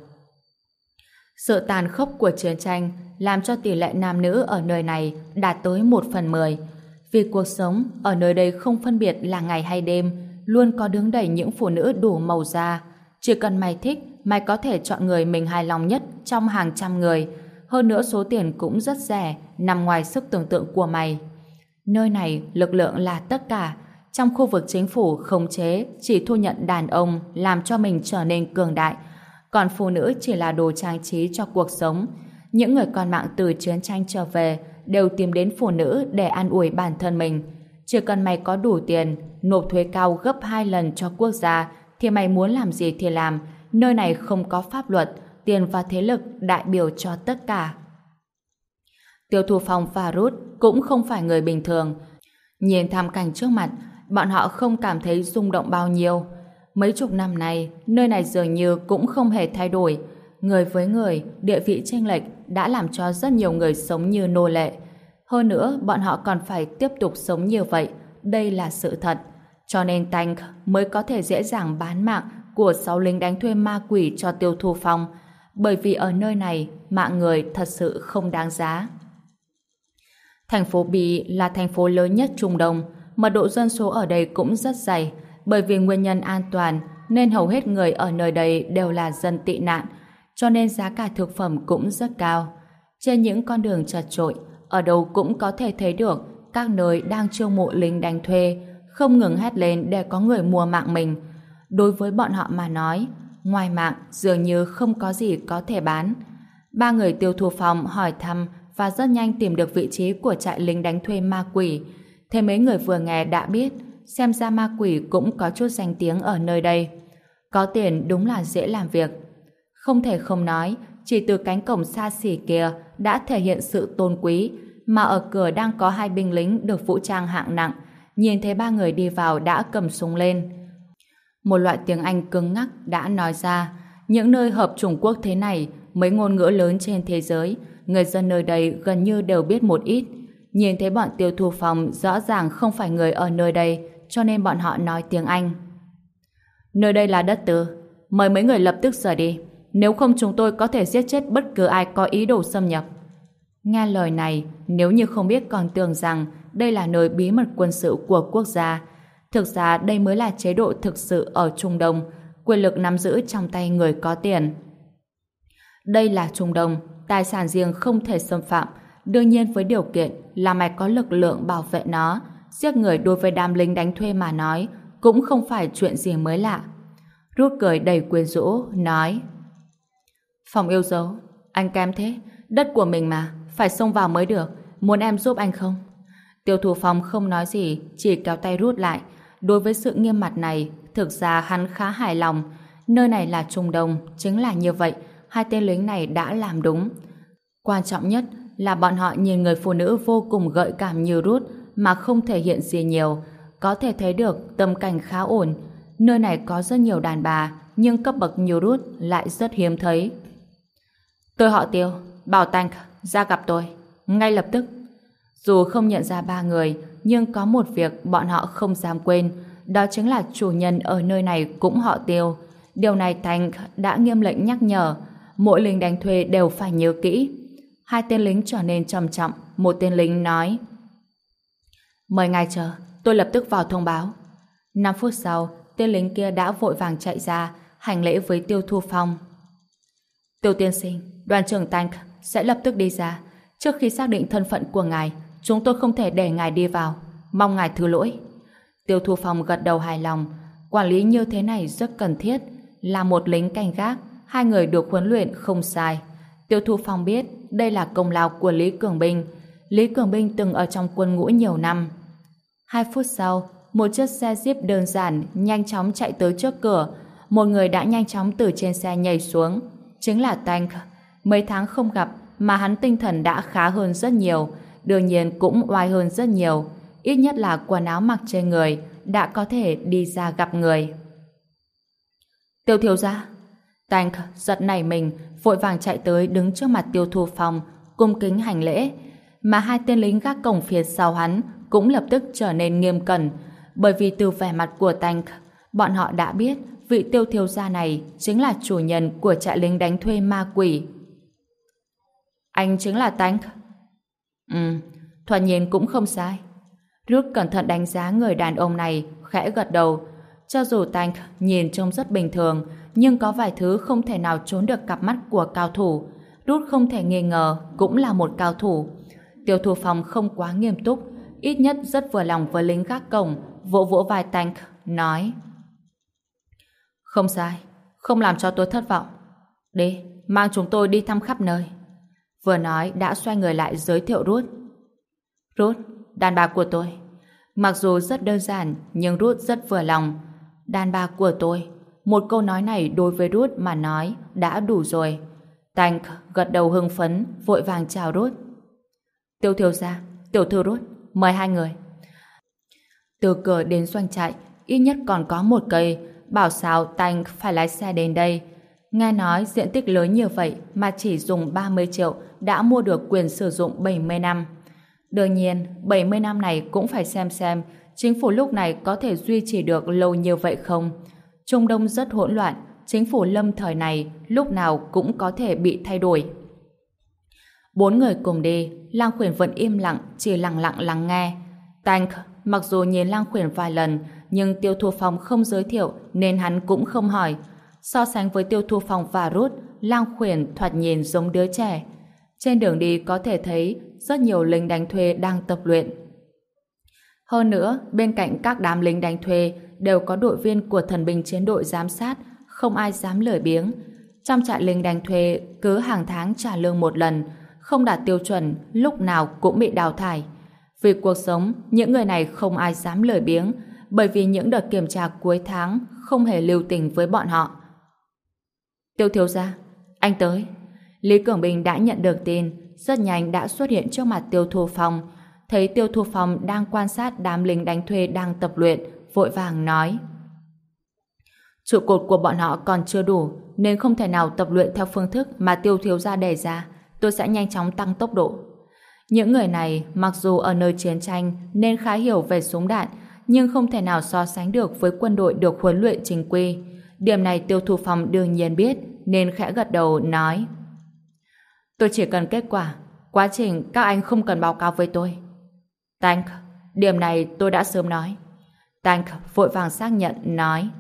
Sự tàn khốc của chiến tranh làm cho tỷ lệ nam nữ ở nơi này đạt tới 1/10. Vì cuộc sống ở nơi đây không phân biệt là ngày hay đêm, luôn có đứng đầy những phụ nữ đủ màu da. Chỉ cần mày thích, mày có thể chọn người mình hài lòng nhất trong hàng trăm người. Hơn nữa số tiền cũng rất rẻ, nằm ngoài sức tưởng tượng của mày. Nơi này lực lượng là tất cả, Trong khu vực chính phủ khống chế chỉ thu nhận đàn ông làm cho mình trở nên cường đại, còn phụ nữ chỉ là đồ trang trí cho cuộc sống. Những người con mạng từ chiến tranh trở về đều tìm đến phụ nữ để an ủi bản thân mình. Chỉ cần mày có đủ tiền, nộp thuế cao gấp 2 lần cho quốc gia, thì mày muốn làm gì thì làm. Nơi này không có pháp luật, tiền và thế lực đại biểu cho tất cả. Tiêu Thu Phong và Ruth cũng không phải người bình thường. Nhìn thảm cảnh trước mặt, bọn họ không cảm thấy rung động bao nhiêu. Mấy chục năm nay, nơi này dường như cũng không hề thay đổi. Người với người, địa vị chênh lệch đã làm cho rất nhiều người sống như nô lệ. Hơn nữa, bọn họ còn phải tiếp tục sống như vậy. Đây là sự thật. Cho nên Tank mới có thể dễ dàng bán mạng của 6 lính đánh thuê ma quỷ cho Tiêu Thu Phong. Bởi vì ở nơi này, mạng người thật sự không đáng giá. Thành phố Bỉ là thành phố lớn nhất Trung Đông, mật độ dân số ở đây cũng rất dày. Bởi vì nguyên nhân an toàn nên hầu hết người ở nơi đây đều là dân tị nạn, cho nên giá cả thực phẩm cũng rất cao. Trên những con đường chật chội, ở đâu cũng có thể thấy được các nơi đang chiêu mộ lính đánh thuê, không ngừng hét lên để có người mua mạng mình. Đối với bọn họ mà nói, ngoài mạng dường như không có gì có thể bán. Ba người Tiêu Thu Phong hỏi thăm và rất nhanh tìm được vị trí của trại lính đánh thuê ma quỷ. Thế mấy người vừa nghe đã biết, xem ra ma quỷ cũng có chút danh tiếng ở nơi đây. Có tiền đúng là dễ làm việc. Không thể không nói, chỉ từ cánh cổng xa xỉ kia đã thể hiện sự tôn quý, mà ở cửa đang có 2 binh lính được vũ trang hạng nặng. Nhìn thấy 3 người đi vào đã cầm súng lên. Một loại tiếng Anh cứng ngắc đã nói ra, những nơi hợp chủng quốc thế này, mấy ngôn ngữ lớn trên thế giới, người dân nơi đây gần như đều biết một ít. Nhìn thấy bọn Tiêu Thu Phong rõ ràng không phải người ở nơi đây, cho nên bọn họ nói tiếng Anh. Nơi đây là đất tư, mời mấy người lập tức rời đi, nếu không chúng tôi có thể giết chết bất cứ ai có ý đồ xâm nhập. Nghe lời này, nếu như không biết còn tưởng rằng đây là nơi bí mật quân sự của quốc gia. Thực ra đây mới là chế độ thực sự ở Trung Đông, quyền lực nắm giữ trong tay người có tiền. Đây là Trung Đông, tài sản riêng không thể xâm phạm, đương nhiên với điều kiện là mày có lực lượng bảo vệ nó. Giết người đối với đám lính đánh thuê mà nói cũng không phải chuyện gì mới lạ. Rút cười đầy quyến rũ, nói: Phong yêu dấu, anh kém thế, đất của mình mà, phải xông vào mới được, muốn em giúp anh không? Tiêu Thu Phong không nói gì, chỉ kéo tay rút lại. Đối với sự nghiêm mặt này, thực ra hắn khá hài lòng. Nơi này là Trung Đông, chính là như vậy, 2 tên lính này đã làm đúng. Quan trọng nhất là bọn họ nhìn người phụ nữ vô cùng gợi cảm như Ruth mà không thể hiện gì nhiều, có thể thấy được tâm cảnh khá ổn. Nơi này có rất nhiều đàn bà, nhưng cấp bậc như Ruth lại rất hiếm thấy. Tôi họ Tiêu, bảo Tank ra gặp tôi, ngay lập tức. Dù không nhận ra 3 người, nhưng có một việc bọn họ không dám quên, đó chính là chủ nhân ở nơi này cũng họ Tiêu. Điều này Tank đã nghiêm lệnh nhắc nhở, mỗi lính đánh thuê đều phải nhớ kỹ. 2 tên lính trở nên trầm trọng, một tên lính nói: Mời ngài chờ, tôi lập tức vào thông báo. 5 phút sau, tên lính kia đã vội vàng chạy ra, hành lễ với Tiêu Thu Phong. Tiêu tiên sinh, đoàn trưởng Tank sẽ lập tức đi ra. Trước khi xác định thân phận của ngài, chúng tôi không thể để ngài đi vào. Mong ngài thứ lỗi. Tiêu Thu Phong gật đầu hài lòng. Quản lý như thế này rất cần thiết. Là một lính canh gác, 2 người được huấn luyện không sai. Tiêu Thu Phong biết đây là công lao của Lý Cường Binh. Lý Cường Binh từng ở trong quân ngũ nhiều năm. 2 phút sau, một chiếc xe Jeep đơn giản nhanh chóng chạy tới trước cửa. Một người đã nhanh chóng từ trên xe nhảy xuống. Chính là Tank. Mấy tháng không gặp mà hắn tinh thần đã khá hơn rất nhiều, đương nhiên cũng oai hơn rất nhiều. Ít nhất là quần áo mặc trên người đã có thể đi ra gặp người. Tiêu thiếu gia. Tank giật nảy mình, vội vàng chạy tới đứng trước mặt Tiêu Thu Phong, cung kính hành lễ. Mà 2 tên lính gác cổng phía sau hắn cũng lập tức trở nên nghiêm cẩn, bởi vì từ vẻ mặt của Tank, bọn họ đã biết vị Tiêu thiếu gia này chính là chủ nhân của trại lính đánh thuê ma quỷ. Anh chính là Tank? Thoạt nhìn cũng không sai. Rút cẩn thận đánh giá người đàn ông này, khẽ gật đầu. Cho dù Tank nhìn trông rất bình thường, nhưng có vài thứ không thể nào trốn được cặp mắt của cao thủ. Rút không thể nghi ngờ cũng là một cao thủ. Tiêu Thu Phong không quá nghiêm túc, ít nhất rất vừa lòng với lính gác cổng vỗ vỗ vai Tank, nói: Không sai, không làm cho tôi thất vọng. Đi, mang chúng tôi đi thăm khắp nơi. Vừa nói đã xoay người lại giới thiệu Ruth. Ruth, đàn bà của tôi. Mặc dù rất đơn giản, nhưng Ruth rất vừa lòng. Đàn bà của tôi. Một câu nói này đối với Ruth mà nói đã đủ rồi. Tank gật đầu hưng phấn, vội vàng chào Ruth. Tiêu thiếu gia, tiểu thư Ruth, mời hai người. Từ cửa đến doanh trại, ít nhất còn có một cây. Bảo sao Tank phải lái xe đến đây. Nghe nói diện tích lớn như vậy mà chỉ dùng 30 triệu đã mua được quyền sử dụng 70 năm. Đương nhiên, 70 năm này cũng phải xem chính phủ lúc này có thể duy trì được lâu như vậy không. Trung Đông rất hỗn loạn, chính phủ lâm thời này lúc nào cũng có thể bị thay đổi. Bốn người cùng đi, Lang Khuyển vẫn im lặng, chỉ lặng lặng lắng nghe. Tank mặc dù nhìn Lang Khuyển vài lần, nhưng Tiêu Thu Phong không giới thiệu nên hắn cũng không hỏi. So sánh với Tiêu Thu Phong và Ruth, Lang Khuyển thoạt nhìn giống đứa trẻ. Trên đường đi có thể thấy rất nhiều lính đánh thuê đang tập luyện. Hơn nữa, bên cạnh các đám lính đánh thuê đều có đội viên của thần binh chiến đội giám sát, không ai dám lười biếng. Trong trại lính đánh thuê cứ hàng tháng trả lương một lần, không đạt tiêu chuẩn lúc nào cũng bị đào thải. Vì cuộc sống, những người này không ai dám lười biếng, bởi vì những đợt kiểm tra cuối tháng không hề lưu tình với bọn họ. Tiêu thiếu gia, anh tới. Lý Cường Bình đã nhận được tin, rất nhanh đã xuất hiện trước mặt Tiêu Thu Phong. Thấy Tiêu Thu Phong đang quan sát đám lính đánh thuê đang tập luyện, vội vàng nói: Trụ cột của bọn họ còn chưa đủ, nên không thể nào tập luyện theo phương thức mà Tiêu thiếu gia đề ra. Tôi sẽ nhanh chóng tăng tốc độ. Những người này mặc dù ở nơi chiến tranh nên khá hiểu về súng đạn, nhưng không thể nào so sánh được với quân đội được huấn luyện chính quy. Điểm này Tiêu Thu Phong đương nhiên biết, nên khẽ gật đầu nói: Tôi chỉ cần kết quả, quá trình các anh không cần báo cáo với tôi. Tank, điểm này tôi đã sớm nói. Tank vội vàng xác nhận, nói: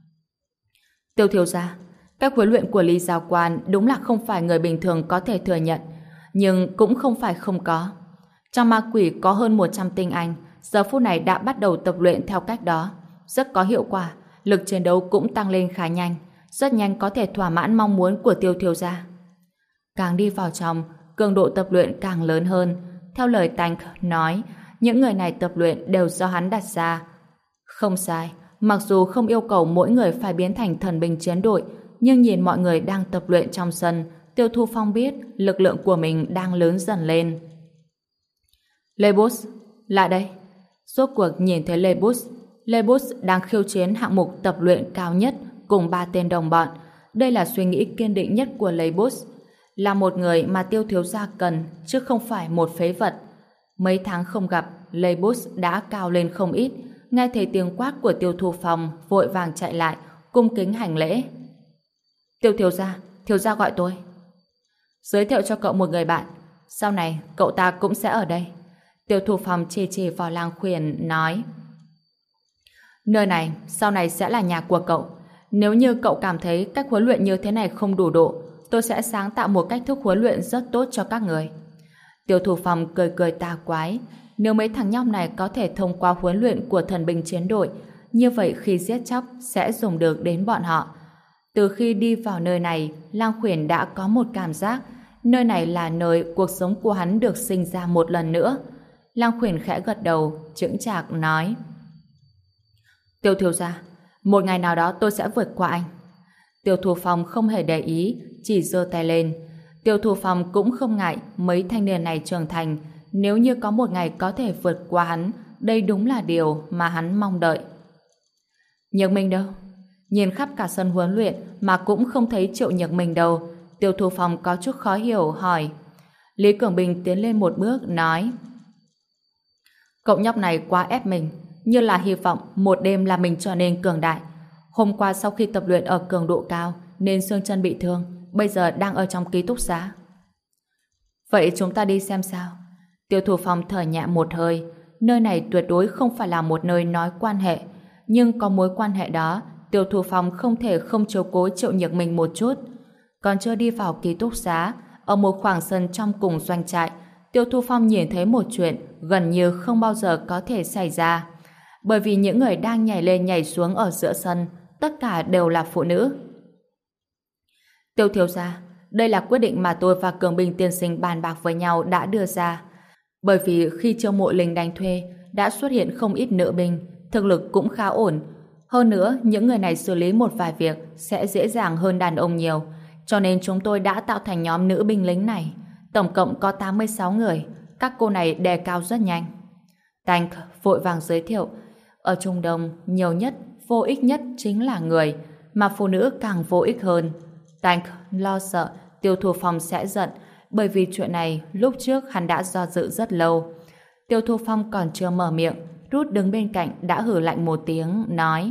Tiêu thiếu gia, cách huấn luyện của Lý Giáo Quan đúng là không phải người bình thường có thể thừa nhận, nhưng cũng không phải không có. Trong ma quỷ có hơn 100 tinh anh, giờ phút này đã bắt đầu tập luyện theo cách đó. Rất có hiệu quả, lực chiến đấu cũng tăng lên khá nhanh, rất nhanh có thể thỏa mãn mong muốn của Tiêu thiếu gia. Càng đi vào trong, cường độ tập luyện càng lớn hơn. Theo lời Tank nói, những người này tập luyện đều do hắn đặt ra. Không sai, mặc dù không yêu cầu mỗi người phải biến thành thần binh chiến đội, nhưng nhìn mọi người đang tập luyện trong sân, Tiêu Thu Phong biết lực lượng của mình đang lớn dần lên. Lebus, lại đây. Rốt cuộc nhìn thấy Lebus đang khiêu chiến hạng mục tập luyện cao nhất cùng 3 tên đồng bọn. Đây là suy nghĩ kiên định nhất của Lebus, là một người mà Tiêu thiếu gia cần, chứ không phải một phế vật. Mấy tháng không gặp, Lebus đã cao lên không ít. Nghe thấy tiếng quát của Tiêu Thu Phong, vội vàng chạy lại, cung kính hành lễ. Tiêu thiếu gia gọi tôi. Giới thiệu cho cậu một người bạn, sau này cậu ta cũng sẽ ở đây. Tiêu Thu Phong chỉ vào Lang Khuyển, nói: Nơi này sau này sẽ là nhà của cậu. Nếu như cậu cảm thấy cách huấn luyện như thế này không đủ độ, tôi sẽ sáng tạo một cách thức huấn luyện rất tốt cho các người. Tiêu Thu Phong cười cười tà quái. Nếu mấy thằng nhóc này có thể thông qua huấn luyện của thần binh chiến đội, như vậy khi giết chóc sẽ dùng được đến bọn họ. Từ khi đi vào nơi này, Lang Khuyển đã có một cảm giác nơi này là nơi cuộc sống của hắn được sinh ra một lần nữa. Lang Khuyển khẽ gật đầu, chững chạc nói: Tiêu thiếu gia, một ngày nào đó tôi sẽ vượt qua anh. Tiêu Thu Phong không hề để ý, chỉ giơ tay lên. Tiêu Thu Phong cũng không ngại mấy thanh niên này trưởng thành, nếu như có một ngày có thể vượt qua hắn, đây đúng là điều mà hắn mong đợi. Nhược Minh đâu? Nhìn khắp cả sân huấn luyện mà cũng không thấy Triệu Nhược Minh đâu. Tiêu Thu Phong có chút khó hiểu, hỏi. Lý Cường Bình tiến lên một bước, nói: Cậu nhóc này quá ép mình, như là hy vọng một đêm là mình trở nên cường đại. Hôm qua sau khi tập luyện ở cường độ cao nên xương chân bị thương, bây giờ đang ở trong ký túc xá. Vậy chúng ta đi xem sao? Tiêu Thu Phong thở nhẹ một hơi. Nơi này tuyệt đối không phải là một nơi nói quan hệ, nhưng có mối quan hệ đó, Tiêu Thu Phong không thể không chiếu cố Triệu Nhược Minh một chút. Còn chưa đi vào ký túc xá, ở một khoảng sân trong cùng doanh trại, Tiêu Thu Phong nhìn thấy một chuyện gần như không bao giờ có thể xảy ra. bởi vì những người đang nhảy lên nhảy xuống ở giữa sân tất cả đều là phụ nữ. Tiêu thiếu gia, đây là quyết định mà tôi và Cường Bình tiên sinh bàn bạc với nhau đã đưa ra. Bởi vì khi chiêu mộ lính đánh thuê đã xuất hiện không ít nữ binh, thực lực cũng khá ổn. Hơn nữa, những người này xử lý một vài việc sẽ dễ dàng hơn đàn ông nhiều. Cho nên chúng tôi đã tạo thành nhóm nữ binh lính này. Tổng cộng có 86 người. Các cô này đề cao rất nhanh. Tank vội vàng giới thiệu. Ở Trung Đông, nhiều nhất, vô ích nhất chính là người, mà phụ nữ càng vô ích hơn. Tank lo sợ Tiêu Thu Phong sẽ giận, bởi vì chuyện này lúc trước hắn đã do dự rất lâu. Tiêu Thu Phong còn chưa mở miệng, Rút đứng bên cạnh đã hử lạnh một tiếng, nói: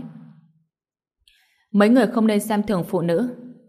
mấy người không nên xem thường phụ nữ.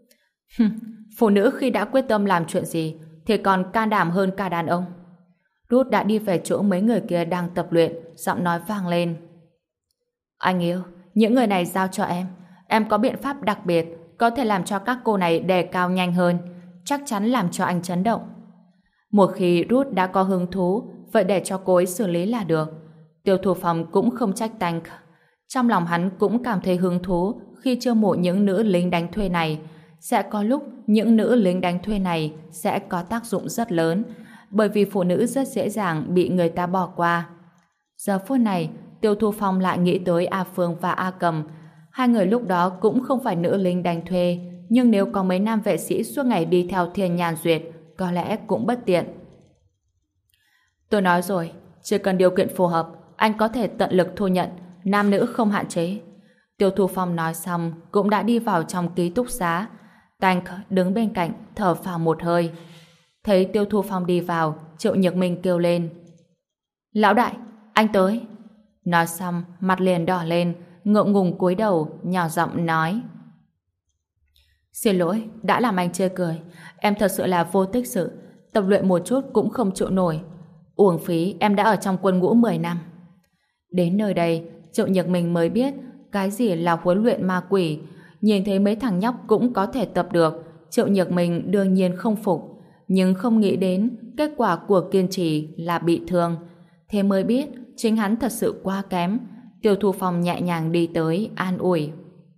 Phụ nữ khi đã quyết tâm làm chuyện gì thì còn can đảm hơn cả đàn ông. Rút đã đi về chỗ mấy người kia đang tập luyện, giọng nói vang lên: anh yêu, những người này giao cho em có biện pháp đặc biệt có thể làm cho các cô này đề cao nhanh hơn, chắc chắn làm cho anh chấn động. Một khi Rút đã có hứng thú, vậy để cho cô ấy xử lý là được. Tiêu Thu Phong cũng không trách Tank. Trong lòng hắn cũng cảm thấy hứng thú khi chiêu mộ những nữ lính đánh thuê này. Sẽ có lúc những nữ lính đánh thuê này sẽ có tác dụng rất lớn, bởi vì phụ nữ rất dễ dàng bị người ta bỏ qua. Giờ phút này, Tiêu Thu Phong lại nghĩ tới A Phương và A Cầm. Hai người lúc đó cũng không phải nữ lính đánh thuê, nhưng nếu có mấy nam vệ sĩ suốt ngày đi theo Thiên Nhàn Duyệt, có lẽ cũng bất tiện. Tôi nói rồi, chỉ cần điều kiện phù hợp, anh có thể tận lực thu nhận, nam nữ không hạn chế. Tiêu Thu Phong nói xong cũng đã đi vào trong ký túc xá. Tank đứng bên cạnh thở phào một hơi. Thấy Tiêu Thu Phong đi vào, Triệu Nhược Minh kêu lên: lão đại, anh tới. Nói xong mặt liền đỏ lên, ngượng ngùng cúi đầu nhỏ giọng nói: xin lỗi, đã làm anh chê cười. Em thật sự là vô tích sự, tập luyện một chút cũng không chịu nổi. Uổng phí em đã ở trong quân ngũ 10 năm. Đến nơi đây, Triệu Nhược Minh mới biết cái gì là huấn luyện ma quỷ. Nhìn thấy mấy thằng nhóc cũng có thể tập được, Triệu Nhược Minh đương nhiên không phục, nhưng không nghĩ đến kết quả của kiên trì là bị thương. Thế mới biết chính hắn thật sự quá kém. Tiêu Thu Phong nhẹ nhàng đi tới an ủi: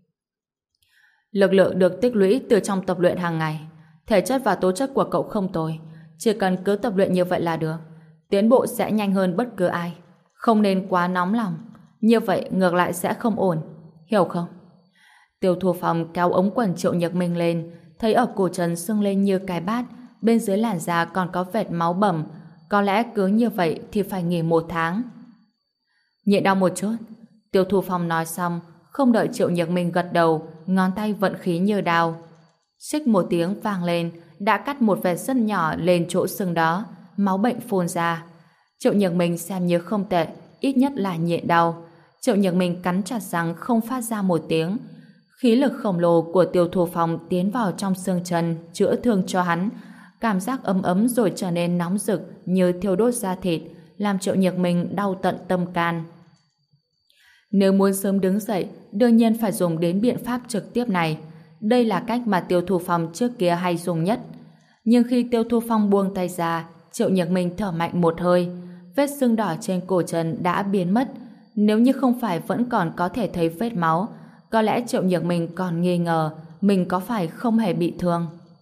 lực lượng được tích lũy từ trong tập luyện hàng ngày, thể chất và tố chất của cậu không tồi, chỉ cần cứ tập luyện như vậy là được, tiến bộ sẽ nhanh hơn bất cứ ai. Không nên quá nóng lòng, như vậy ngược lại sẽ không ổn, hiểu không? Tiêu Thu Phong kéo ống quần Triệu Nhược Minh lên, thấy ở cổ trần sưng lên như cái bát, bên dưới làn da còn có vệt máu bầm, có lẽ cứ như vậy thì phải nghỉ 1 tháng. Nhịn đau một chút. Tiêu Thu Phong nói xong, không đợi Triệu Nhược Minh gật đầu, ngón tay vận khí như đao. Xích một tiếng vang lên, đã cắt một vệt rất nhỏ lên chỗ sưng đó, máu bệnh phun ra. Triệu Nhược Minh xem như không tệ, ít nhất là nhịn đau. Triệu Nhược Minh cắn chặt răng không phát ra một tiếng. Khí lực khổng lồ của Tiêu Thu Phong tiến vào trong xương chân, chữa thương cho hắn. Cảm giác ấm ấm rồi trở nên nóng rực như thiêu đốt da thịt, làm Triệu Nhược Minh đau tận tâm can. Nếu muốn sớm đứng dậy, đương nhiên phải dùng đến biện pháp trực tiếp này. Đây là cách mà Tiêu Thu Phong trước kia hay dùng nhất. Nhưng khi Tiêu Thu Phong buông tay ra, Triệu Nhược Minh thở mạnh một hơi. Vết sưng đỏ trên cổ chân đã biến mất. Nếu như không phải vẫn còn có thể thấy vết máu, có lẽ Triệu Nhược Minh còn nghi ngờ mình có phải không hề bị thương.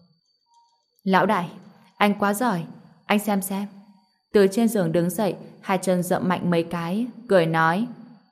Lão đại, anh quá giỏi, anh xem. Từ trên giường đứng dậy, hai chân dậm mạnh mấy cái, cười nói: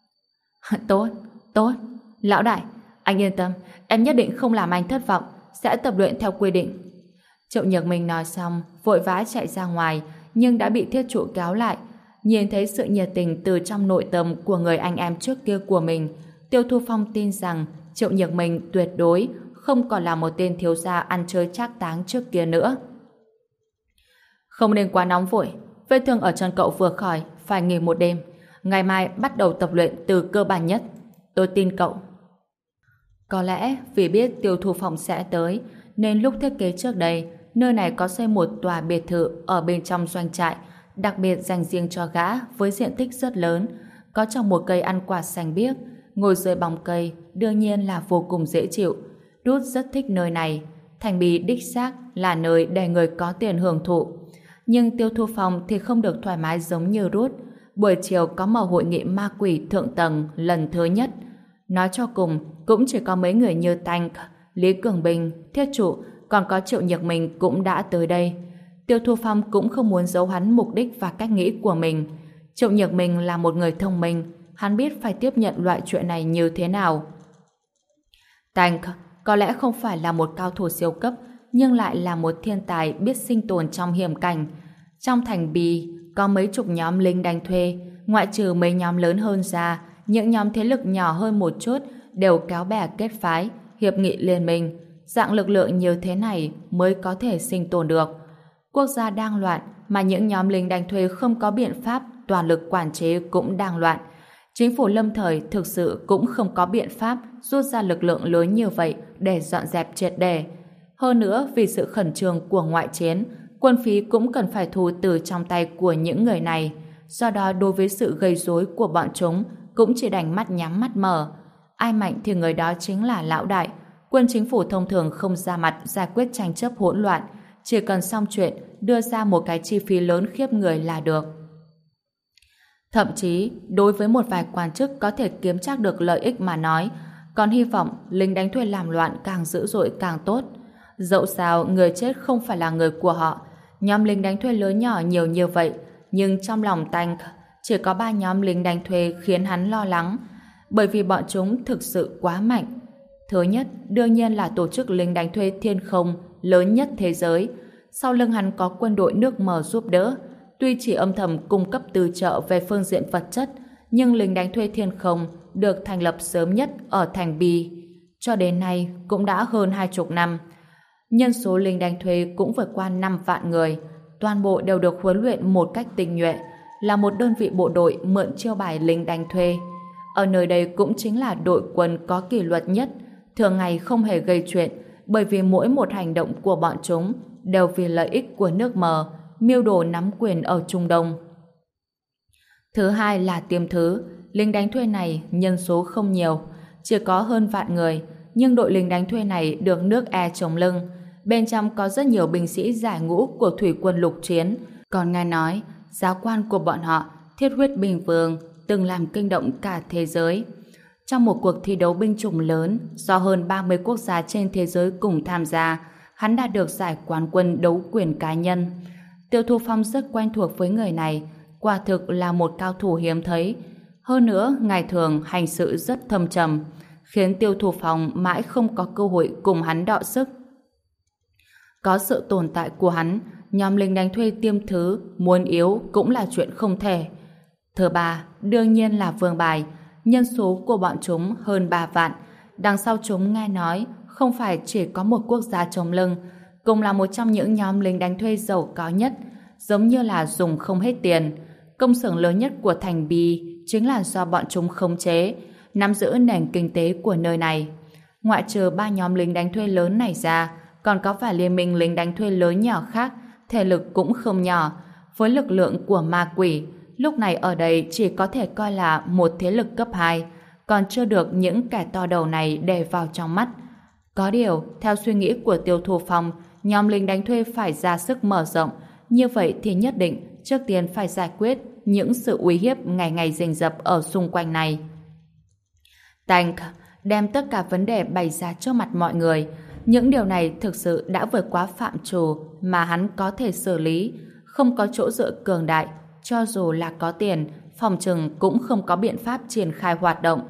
Tốt, lão đại, anh yên tâm, em nhất định không làm anh thất vọng, sẽ tập luyện theo quy định. Triệu Nhược Minh nói xong, vội vã chạy ra ngoài, nhưng đã bị thiết trụ kéo lại. Nhìn thấy sự nhiệt tình từ trong nội tâm của người anh em trước kia của mình, Tiêu Thu Phong tin rằng Triệu Nhược Minh tuyệt đối không còn là một tên thiếu gia ăn chơi trác táng trước kia nữa. Không nên quá nóng vội, vết thương ở chân cậu vừa khỏi, phải nghỉ 1 đêm. Ngày mai bắt đầu tập luyện từ cơ bản nhất. Tôi tin cậu. Có lẽ vì biết Tiêu Thu Phong sẽ tới, nên lúc thiết kế trước đây, nơi này có xây một tòa biệt thự ở bên trong doanh trại, đặc biệt dành riêng cho gã với diện tích rất lớn, có trồng một cây ăn quả xanh biếc, ngồi dưới bóng cây đương nhiên là vô cùng dễ chịu. Rút rất thích nơi này, Thành Bì đích xác là nơi để người có tiền hưởng thụ. Nhưng Tiêu Thu Phong thì không được thoải mái giống như Rút, buổi chiều có mở hội nghị ma quỷ thượng tầng lần thứ nhất. Nói cho cùng, cũng chỉ có mấy người như Tank, Lý Cường Bình, Thiết Trụ, còn có Triệu Nhược Minh cũng đã tới đây. Tiêu Thu Phong cũng không muốn giấu hắn mục đích và cách nghĩ của mình. Triệu Nhược Minh là một người thông minh, hắn biết phải tiếp nhận loại chuyện này như thế nào. Tank có lẽ không phải là một cao thủ siêu cấp, nhưng lại là một thiên tài biết sinh tồn trong hiểm cảnh. Trong thành Bì có mấy chục nhóm lính đánh thuê, ngoại trừ mấy nhóm lớn hơn ra, những nhóm thế lực nhỏ hơn một chút đều kéo bè kết phái, hiệp nghị liên minh. Dạng lực lượng như thế này mới có thể sinh tồn được. Quốc gia đang loạn mà những nhóm lính đánh thuê không có biện pháp toàn lực quản chế cũng đang loạn. Chính phủ lâm thời thực sự cũng không có biện pháp rút ra lực lượng lớn như vậy để dọn dẹp triệt để. Hơn nữa, vì sự khẩn trương của ngoại chiến, quân phí cũng cần phải thu từ trong tay của những người này. Do đó, đối với sự gây rối của bọn chúng cũng chỉ đành mắt nhắm mắt mở. Ai mạnh thì người đó chính là lão đại. Quân chính phủ thông thường không ra mặt giải quyết tranh chấp hỗn loạn, chỉ cần xong chuyện đưa ra một cái chi phí lớn khiếp người là được. Thậm chí, đối với một vài quan chức có thể kiếm trác được lợi ích mà nói, còn hy vọng lính đánh thuê làm loạn càng dữ dội càng tốt. Dẫu sao, người chết không phải là người của họ. Nhóm lính đánh thuê lớn nhỏ nhiều như vậy, nhưng trong lòng Tank chỉ có 3 nhóm lính đánh thuê khiến hắn lo lắng, bởi vì bọn chúng thực sự quá mạnh. Thứ nhất, đương nhiên là tổ chức lính đánh thuê thiên không lớn nhất thế giới. Sau lưng hắn có quân đội nước Mờ giúp đỡ. Tuy chỉ âm thầm cung cấp tư trợ về phương diện vật chất, nhưng lính đánh thuê thiên không được thành lập sớm nhất ở thành Bì. Cho đến nay cũng đã hơn 20 năm. Nhân số lính đánh thuê cũng vượt qua 5 vạn người. Toàn bộ đều được huấn luyện một cách tinh nhuệ, là một đơn vị bộ đội mượn chiêu bài lính đánh thuê. Ở nơi đây cũng chính là đội quân có kỷ luật nhất, thường ngày không hề gây chuyện, bởi vì mỗi một hành động của bọn chúng đều vì lợi ích của nước Mờ, mưu đồ nắm quyền ở Trung Đông. Thứ hai là Tiêm Thứ. Lính đánh thuê này nhân số không nhiều, chỉ có hơn vạn người, nhưng đội lính đánh thuê này được nước E chống lưng. Bên trong có rất nhiều binh sĩ giải ngũ của thủy quân lục chiến, còn nghe nói giáo quan của bọn họ, Thiết Huyết Binh Vương, từng làm kinh động cả thế giới. Trong một cuộc thi đấu binh chủng lớn do hơn 30 quốc gia trên thế giới cùng tham gia, hắn đã được giải quán quân đấu quyền cá nhân. Tiêu Thu Phong rất quen thuộc với người này, quả thực là một cao thủ hiếm thấy. Hơn nữa, ngày thường hành sự rất thâm trầm, khiến Tiêu Thu Phong mãi không có cơ hội cùng hắn đọ sức. Có sự tồn tại của hắn, nhóm lính đánh thuê Tiêm Thứ muốn yếu cũng là chuyện không thể. Thứ ba, đương nhiên là Vương Bài. Nhân số của bọn chúng hơn 3 vạn. Đằng sau chúng nghe nói không phải chỉ có một quốc gia chống lưng, cùng là một trong những nhóm lính đánh thuê giàu có nhất, giống như là dùng không hết tiền. Công xưởng lớn nhất của thành Bì chính là do bọn chúng khống chế, nắm giữ nền kinh tế của nơi này. Ngoại trừ 3 nhóm lính đánh thuê lớn này ra, còn có vài liên minh lính đánh thuê lớn nhỏ khác, thể lực cũng không nhỏ. Với lực lượng của ma quỷ, lúc này ở đây chỉ có thể coi là một thế lực cấp 2, còn chưa được những kẻ to đầu này để vào trong mắt. Có điều, theo suy nghĩ của Tiêu Thu Phong, nhóm lính đánh thuê phải ra sức mở rộng, như vậy thì nhất định trước tiên phải giải quyết những sự uy hiếp ngày ngày rình rập ở xung quanh này. Tank đem tất cả vấn đề bày ra trước mặt mọi người. Những điều này thực sự đã vượt quá phạm trù mà hắn có thể xử lý, không có chỗ dựa cường đại, cho dù là có tiền, phòng trừng cũng không có biện pháp triển khai hoạt động.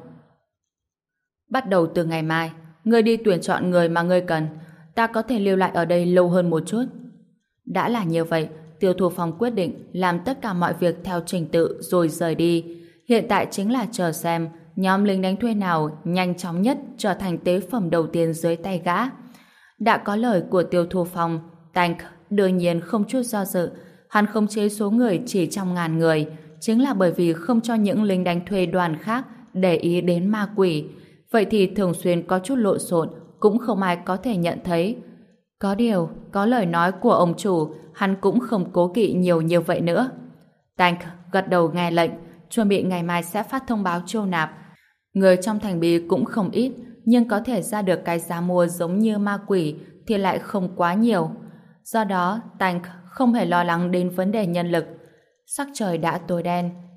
Bắt đầu từ ngày mai, ngươi đi tuyển chọn người mà ngươi cần, ta có thể lưu lại ở đây lâu hơn một chút. Đã là như vậy, Tiêu Thu Phong quyết định làm tất cả mọi việc theo trình tự rồi rời đi. Hiện tại chính là chờ xem nhóm lính đánh thuê nào nhanh chóng nhất trở thành tế phẩm đầu tiên dưới tay gã. Đã có lời của Tiêu Thu Phong, Tank đương nhiên không chút do dự. Hắn khống chế số người chỉ trong ngàn người, chính là bởi vì không cho những lính đánh thuê đoàn khác để ý đến ma quỷ. Vậy thì thường xuyên có chút lộn xộn, cũng không ai có thể nhận thấy. Có điều, có lời nói của ông chủ, hắn cũng không cố kỵ nhiều như vậy nữa. Tank gật đầu nghe lệnh, chuẩn bị ngày mai sẽ phát thông báo chiêu nạp. Người trong thành Bì cũng không ít, nhưng có thể ra được cái giá mua giống như ma quỷ thì lại không quá nhiều. Do đó, Tank không hề lo lắng đến vấn đề nhân lực. Sắc trời đã tối đen,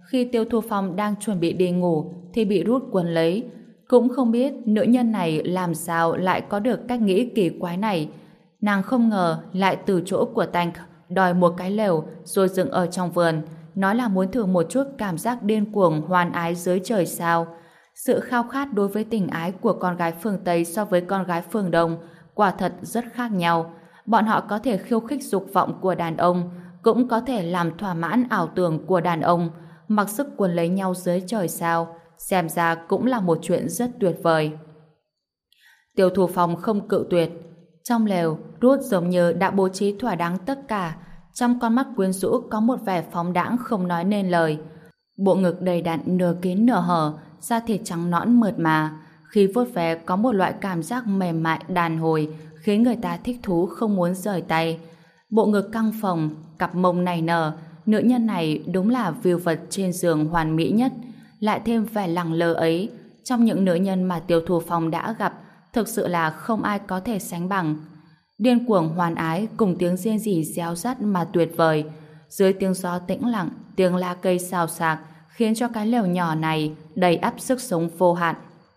khi Tiêu Thu Phong đang chuẩn bị đi ngủ thì bị Ruth quấn lấy. Cũng không biết nữ nhân này làm sao lại có được cách nghĩ kỳ quái này. Nàng không ngờ lại từ chỗ của Tank đòi một cái lều rồi dựng ở trong vườn, nói là muốn thử một chút cảm giác điên cuồng hoan ái dưới trời sao. Sự khao khát đối với tình ái của con gái phương Tây so với con gái phương Đông quả thật rất khác nhau. Bọn họ có thể khiêu khích dục vọng của đàn ông, cũng có thể làm thỏa mãn ảo tưởng của đàn ông, mặc sức quấn lấy nhau dưới trời sao. Xem ra cũng là một chuyện rất tuyệt vời. Tiêu Thu Phong không cự tuyệt. Trong lều, Ruth giống như đã bố trí thỏa đáng tất cả. Trong con mắt quyến rũ có một vẻ phóng đãng không nói nên lời. Bộ ngực đầy đặn nửa kín nửa hở, da thịt trắng nõn mượt mà. Khi vuốt ve có một loại cảm giác mềm mại đàn hồi, khiến người ta thích thú không muốn rời tay. Bộ ngực căng phồng, cặp mông nảy nở, nữ nhân này đúng là view vật trên giường hoàn mỹ nhất. Lại thêm vẻ lẳng lơ ấy, trong những nữ nhân mà Tiêu Thu Phong đã gặp, thực sự là không ai có thể sánh bằng. Điên cuồng hoàn ái cùng tiếng rên rỉ réo rắt mà tuyệt vời. Dưới tiếng gió tĩnh lặng, tiếng lá cây xào xạc khiến cho cái lều nhỏ này đầy ắp sức sống vô hạn.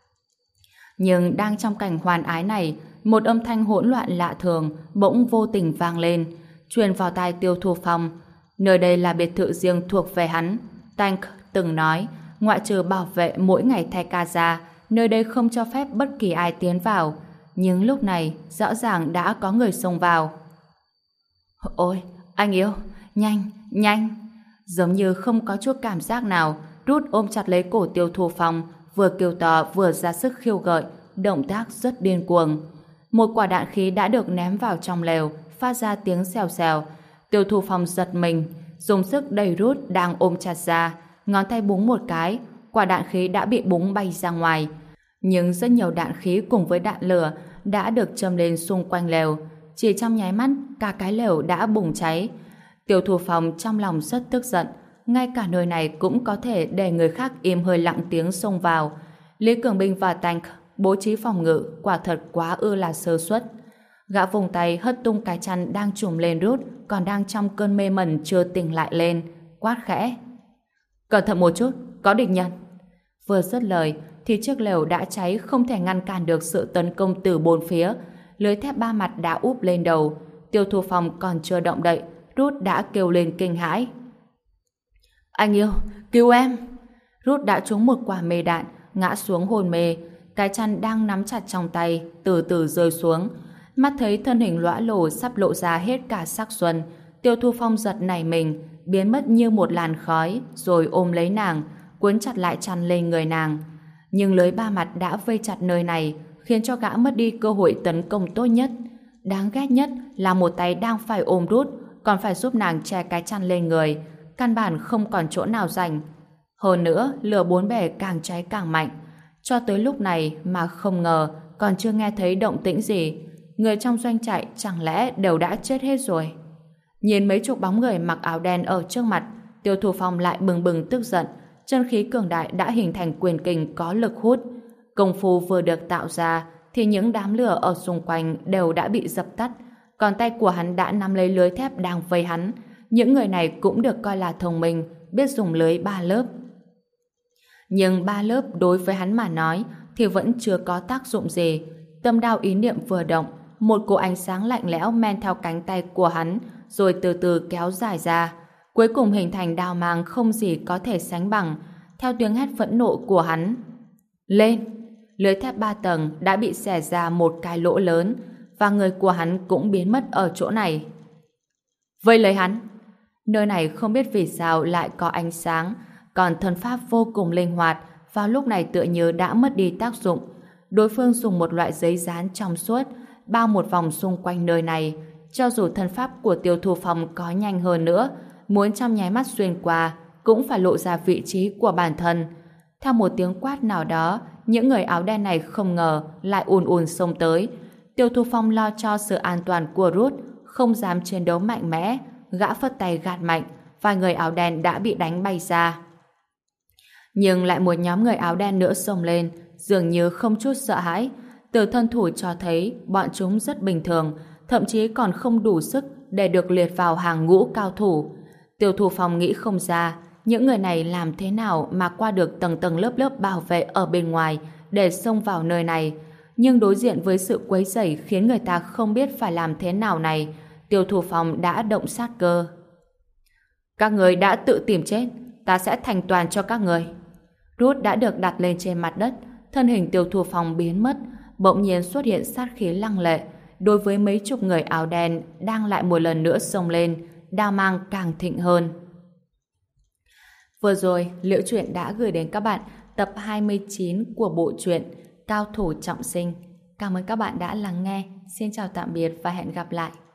Nhưng đang trong cảnh hoàn ái này, một âm thanh hỗn loạn lạ thường bỗng vô tình vang lên, truyền vào tai Tiêu Thu Phong. Nơi đây là biệt thự riêng thuộc về hắn. Tank từng nói, ngoại trừ bảo vệ mỗi ngày thay ca ra, nơi đây không cho phép bất kỳ ai tiến vào. Nhưng lúc này, rõ ràng đã có người xông vào. Ôi, anh yêu, nhanh, nhanh. Giống như không có chút cảm giác nào, Ruth ôm chặt lấy cổ Tiêu Thu Phong, vừa kêu to vừa ra sức khiêu gợi, động tác rất điên cuồng. Một quả đạn khí đã được ném vào trong lều, phát ra tiếng xèo xèo. Tiêu Thu Phong giật mình, dùng sức đẩy Ruth đang ôm chặt ra, ngón tay búng một cái, quả đạn khí đã bị búng bay ra ngoài. Nhưng rất nhiều đạn khí cùng với đạn lửa đã được châm lên xung quanh lều. Chỉ trong nháy mắt, cả cái lều đã bùng cháy. Tiêu Thu Phong trong lòng rất tức giận. Ngay cả nơi này cũng có thể để người khác im hơi lặng tiếng xông vào. Lý Cường Binh và Tank bố trí phòng ngự quả thật quá ư là sơ suất. Gã vùng tay hất tung cái chăn đang trùm lên Ruth, còn đang trong cơn mê mẩn chưa tỉnh lại lên, quát khẽ: cẩn thận một chút, có địch nhân. Vừa dứt lời thì chiếc lều đã cháy, không thể ngăn cản được sự tấn công từ bốn phía. Lưới thép ba mặt đã úp lên đầu. Tiêu Thu Phong còn chưa động đậy, Ruth đã kêu lên kinh hãi: anh yêu, cứu em! Ruth đã trúng một quả mê đạn, ngã xuống hôn mê. Cái chăn đang nắm chặt trong tay từ từ rơi xuống. Mắt thấy thân hình lõa lồ sắp lộ ra hết cả sắc xuân, Tiêu Thu Phong giật nảy mình, biến mất như một làn khói, rồi ôm lấy nàng, cuốn chặt lại chăn lên người nàng. Nhưng lưới ba mặt đã vây chặt nơi này, khiến cho gã mất đi cơ hội tấn công tốt nhất. Đáng ghét nhất là một tay đang phải ôm Ruth, còn phải giúp nàng che cái chăn lên người, căn bản không còn chỗ nào rảnh. Hơn nữa, lửa bốn bề càng cháy càng mạnh. Cho tới lúc này mà không ngờ còn chưa nghe thấy động tĩnh gì. Người trong doanh trại chẳng lẽ đều đã chết hết rồi? Nhìn mấy chục bóng người mặc áo đen ở trước mặt, Tiêu Thu Phong lại bừng bừng tức giận. Chân khí cường đại đã hình thành quyền kình có lực hút. Công phu vừa được tạo ra thì những đám lửa ở xung quanh đều đã bị dập tắt. Còn tay của hắn đã nắm lấy lưới thép đang vây hắn. Những người này cũng được coi là thông minh, biết dùng lưới ba lớp. Nhưng ba lớp đối với hắn mà nói thì vẫn chưa có tác dụng gì. Tâm đao ý niệm vừa động, một cỗ ánh sáng lạnh lẽo men theo cánh tay của hắn, rồi từ từ kéo dài ra, cuối cùng hình thành đao mang không gì có thể sánh bằng. Theo tiếng hét phẫn nộ của hắn, lên! Lưới thép 3 tầng đã bị xẻ ra một cái lỗ lớn, và người của hắn cũng biến mất ở chỗ này. Vây lấy hắn! Nơi này không biết vì sao lại có ánh sáng, còn thân pháp vô cùng linh hoạt, vào lúc này tựa như đã mất đi tác dụng. Đối phương dùng một loại giấy dán trong suốt bao một vòng xung quanh nơi này. Cho dù thân pháp của Tiêu Thu Phong có nhanh hơn nữa, muốn trong nháy mắt xuyên qua cũng phải lộ ra vị trí của bản thân. Theo một tiếng quát nào đó, những người áo đen này không ngờ lại ùn ùn xông tới. Tiêu Thu Phong lo cho sự an toàn của Ruth, không dám chiến đấu mạnh mẽ, gã phất tay gạt mạnh, vài người áo đen đã bị đánh bay ra. Nhưng lại một nhóm người áo đen nữa xông lên, dường như không chút sợ hãi. Từ thân thủ cho thấy bọn chúng rất bình thường, thậm chí còn không đủ sức để được liệt vào hàng ngũ cao thủ. Tiêu Thu Phong nghĩ không ra, những người này làm thế nào mà qua được tầng tầng lớp lớp bảo vệ ở bên ngoài để xông vào nơi này. Nhưng đối diện với sự quấy rầy khiến người ta không biết phải làm thế nào này, Tiêu Thủ Phong đã động sát cơ. Các người đã tự tìm chết, ta sẽ thành toàn cho các người. Rút đã được đặt lên trên mặt đất, thân hình Tiêu Thủ Phong biến mất, bỗng nhiên xuất hiện sát khí lăng lệ. Đối với mấy chục người áo đen đang lại một lần nữa xông lên, đao mang càng thịnh hơn. Vừa rồi, Liễu Chuyện đã gửi đến các bạn tập 29 của bộ truyện Cao Thủ Trọng Sinh. Cảm ơn các bạn đã lắng nghe. Xin chào tạm biệt và hẹn gặp lại.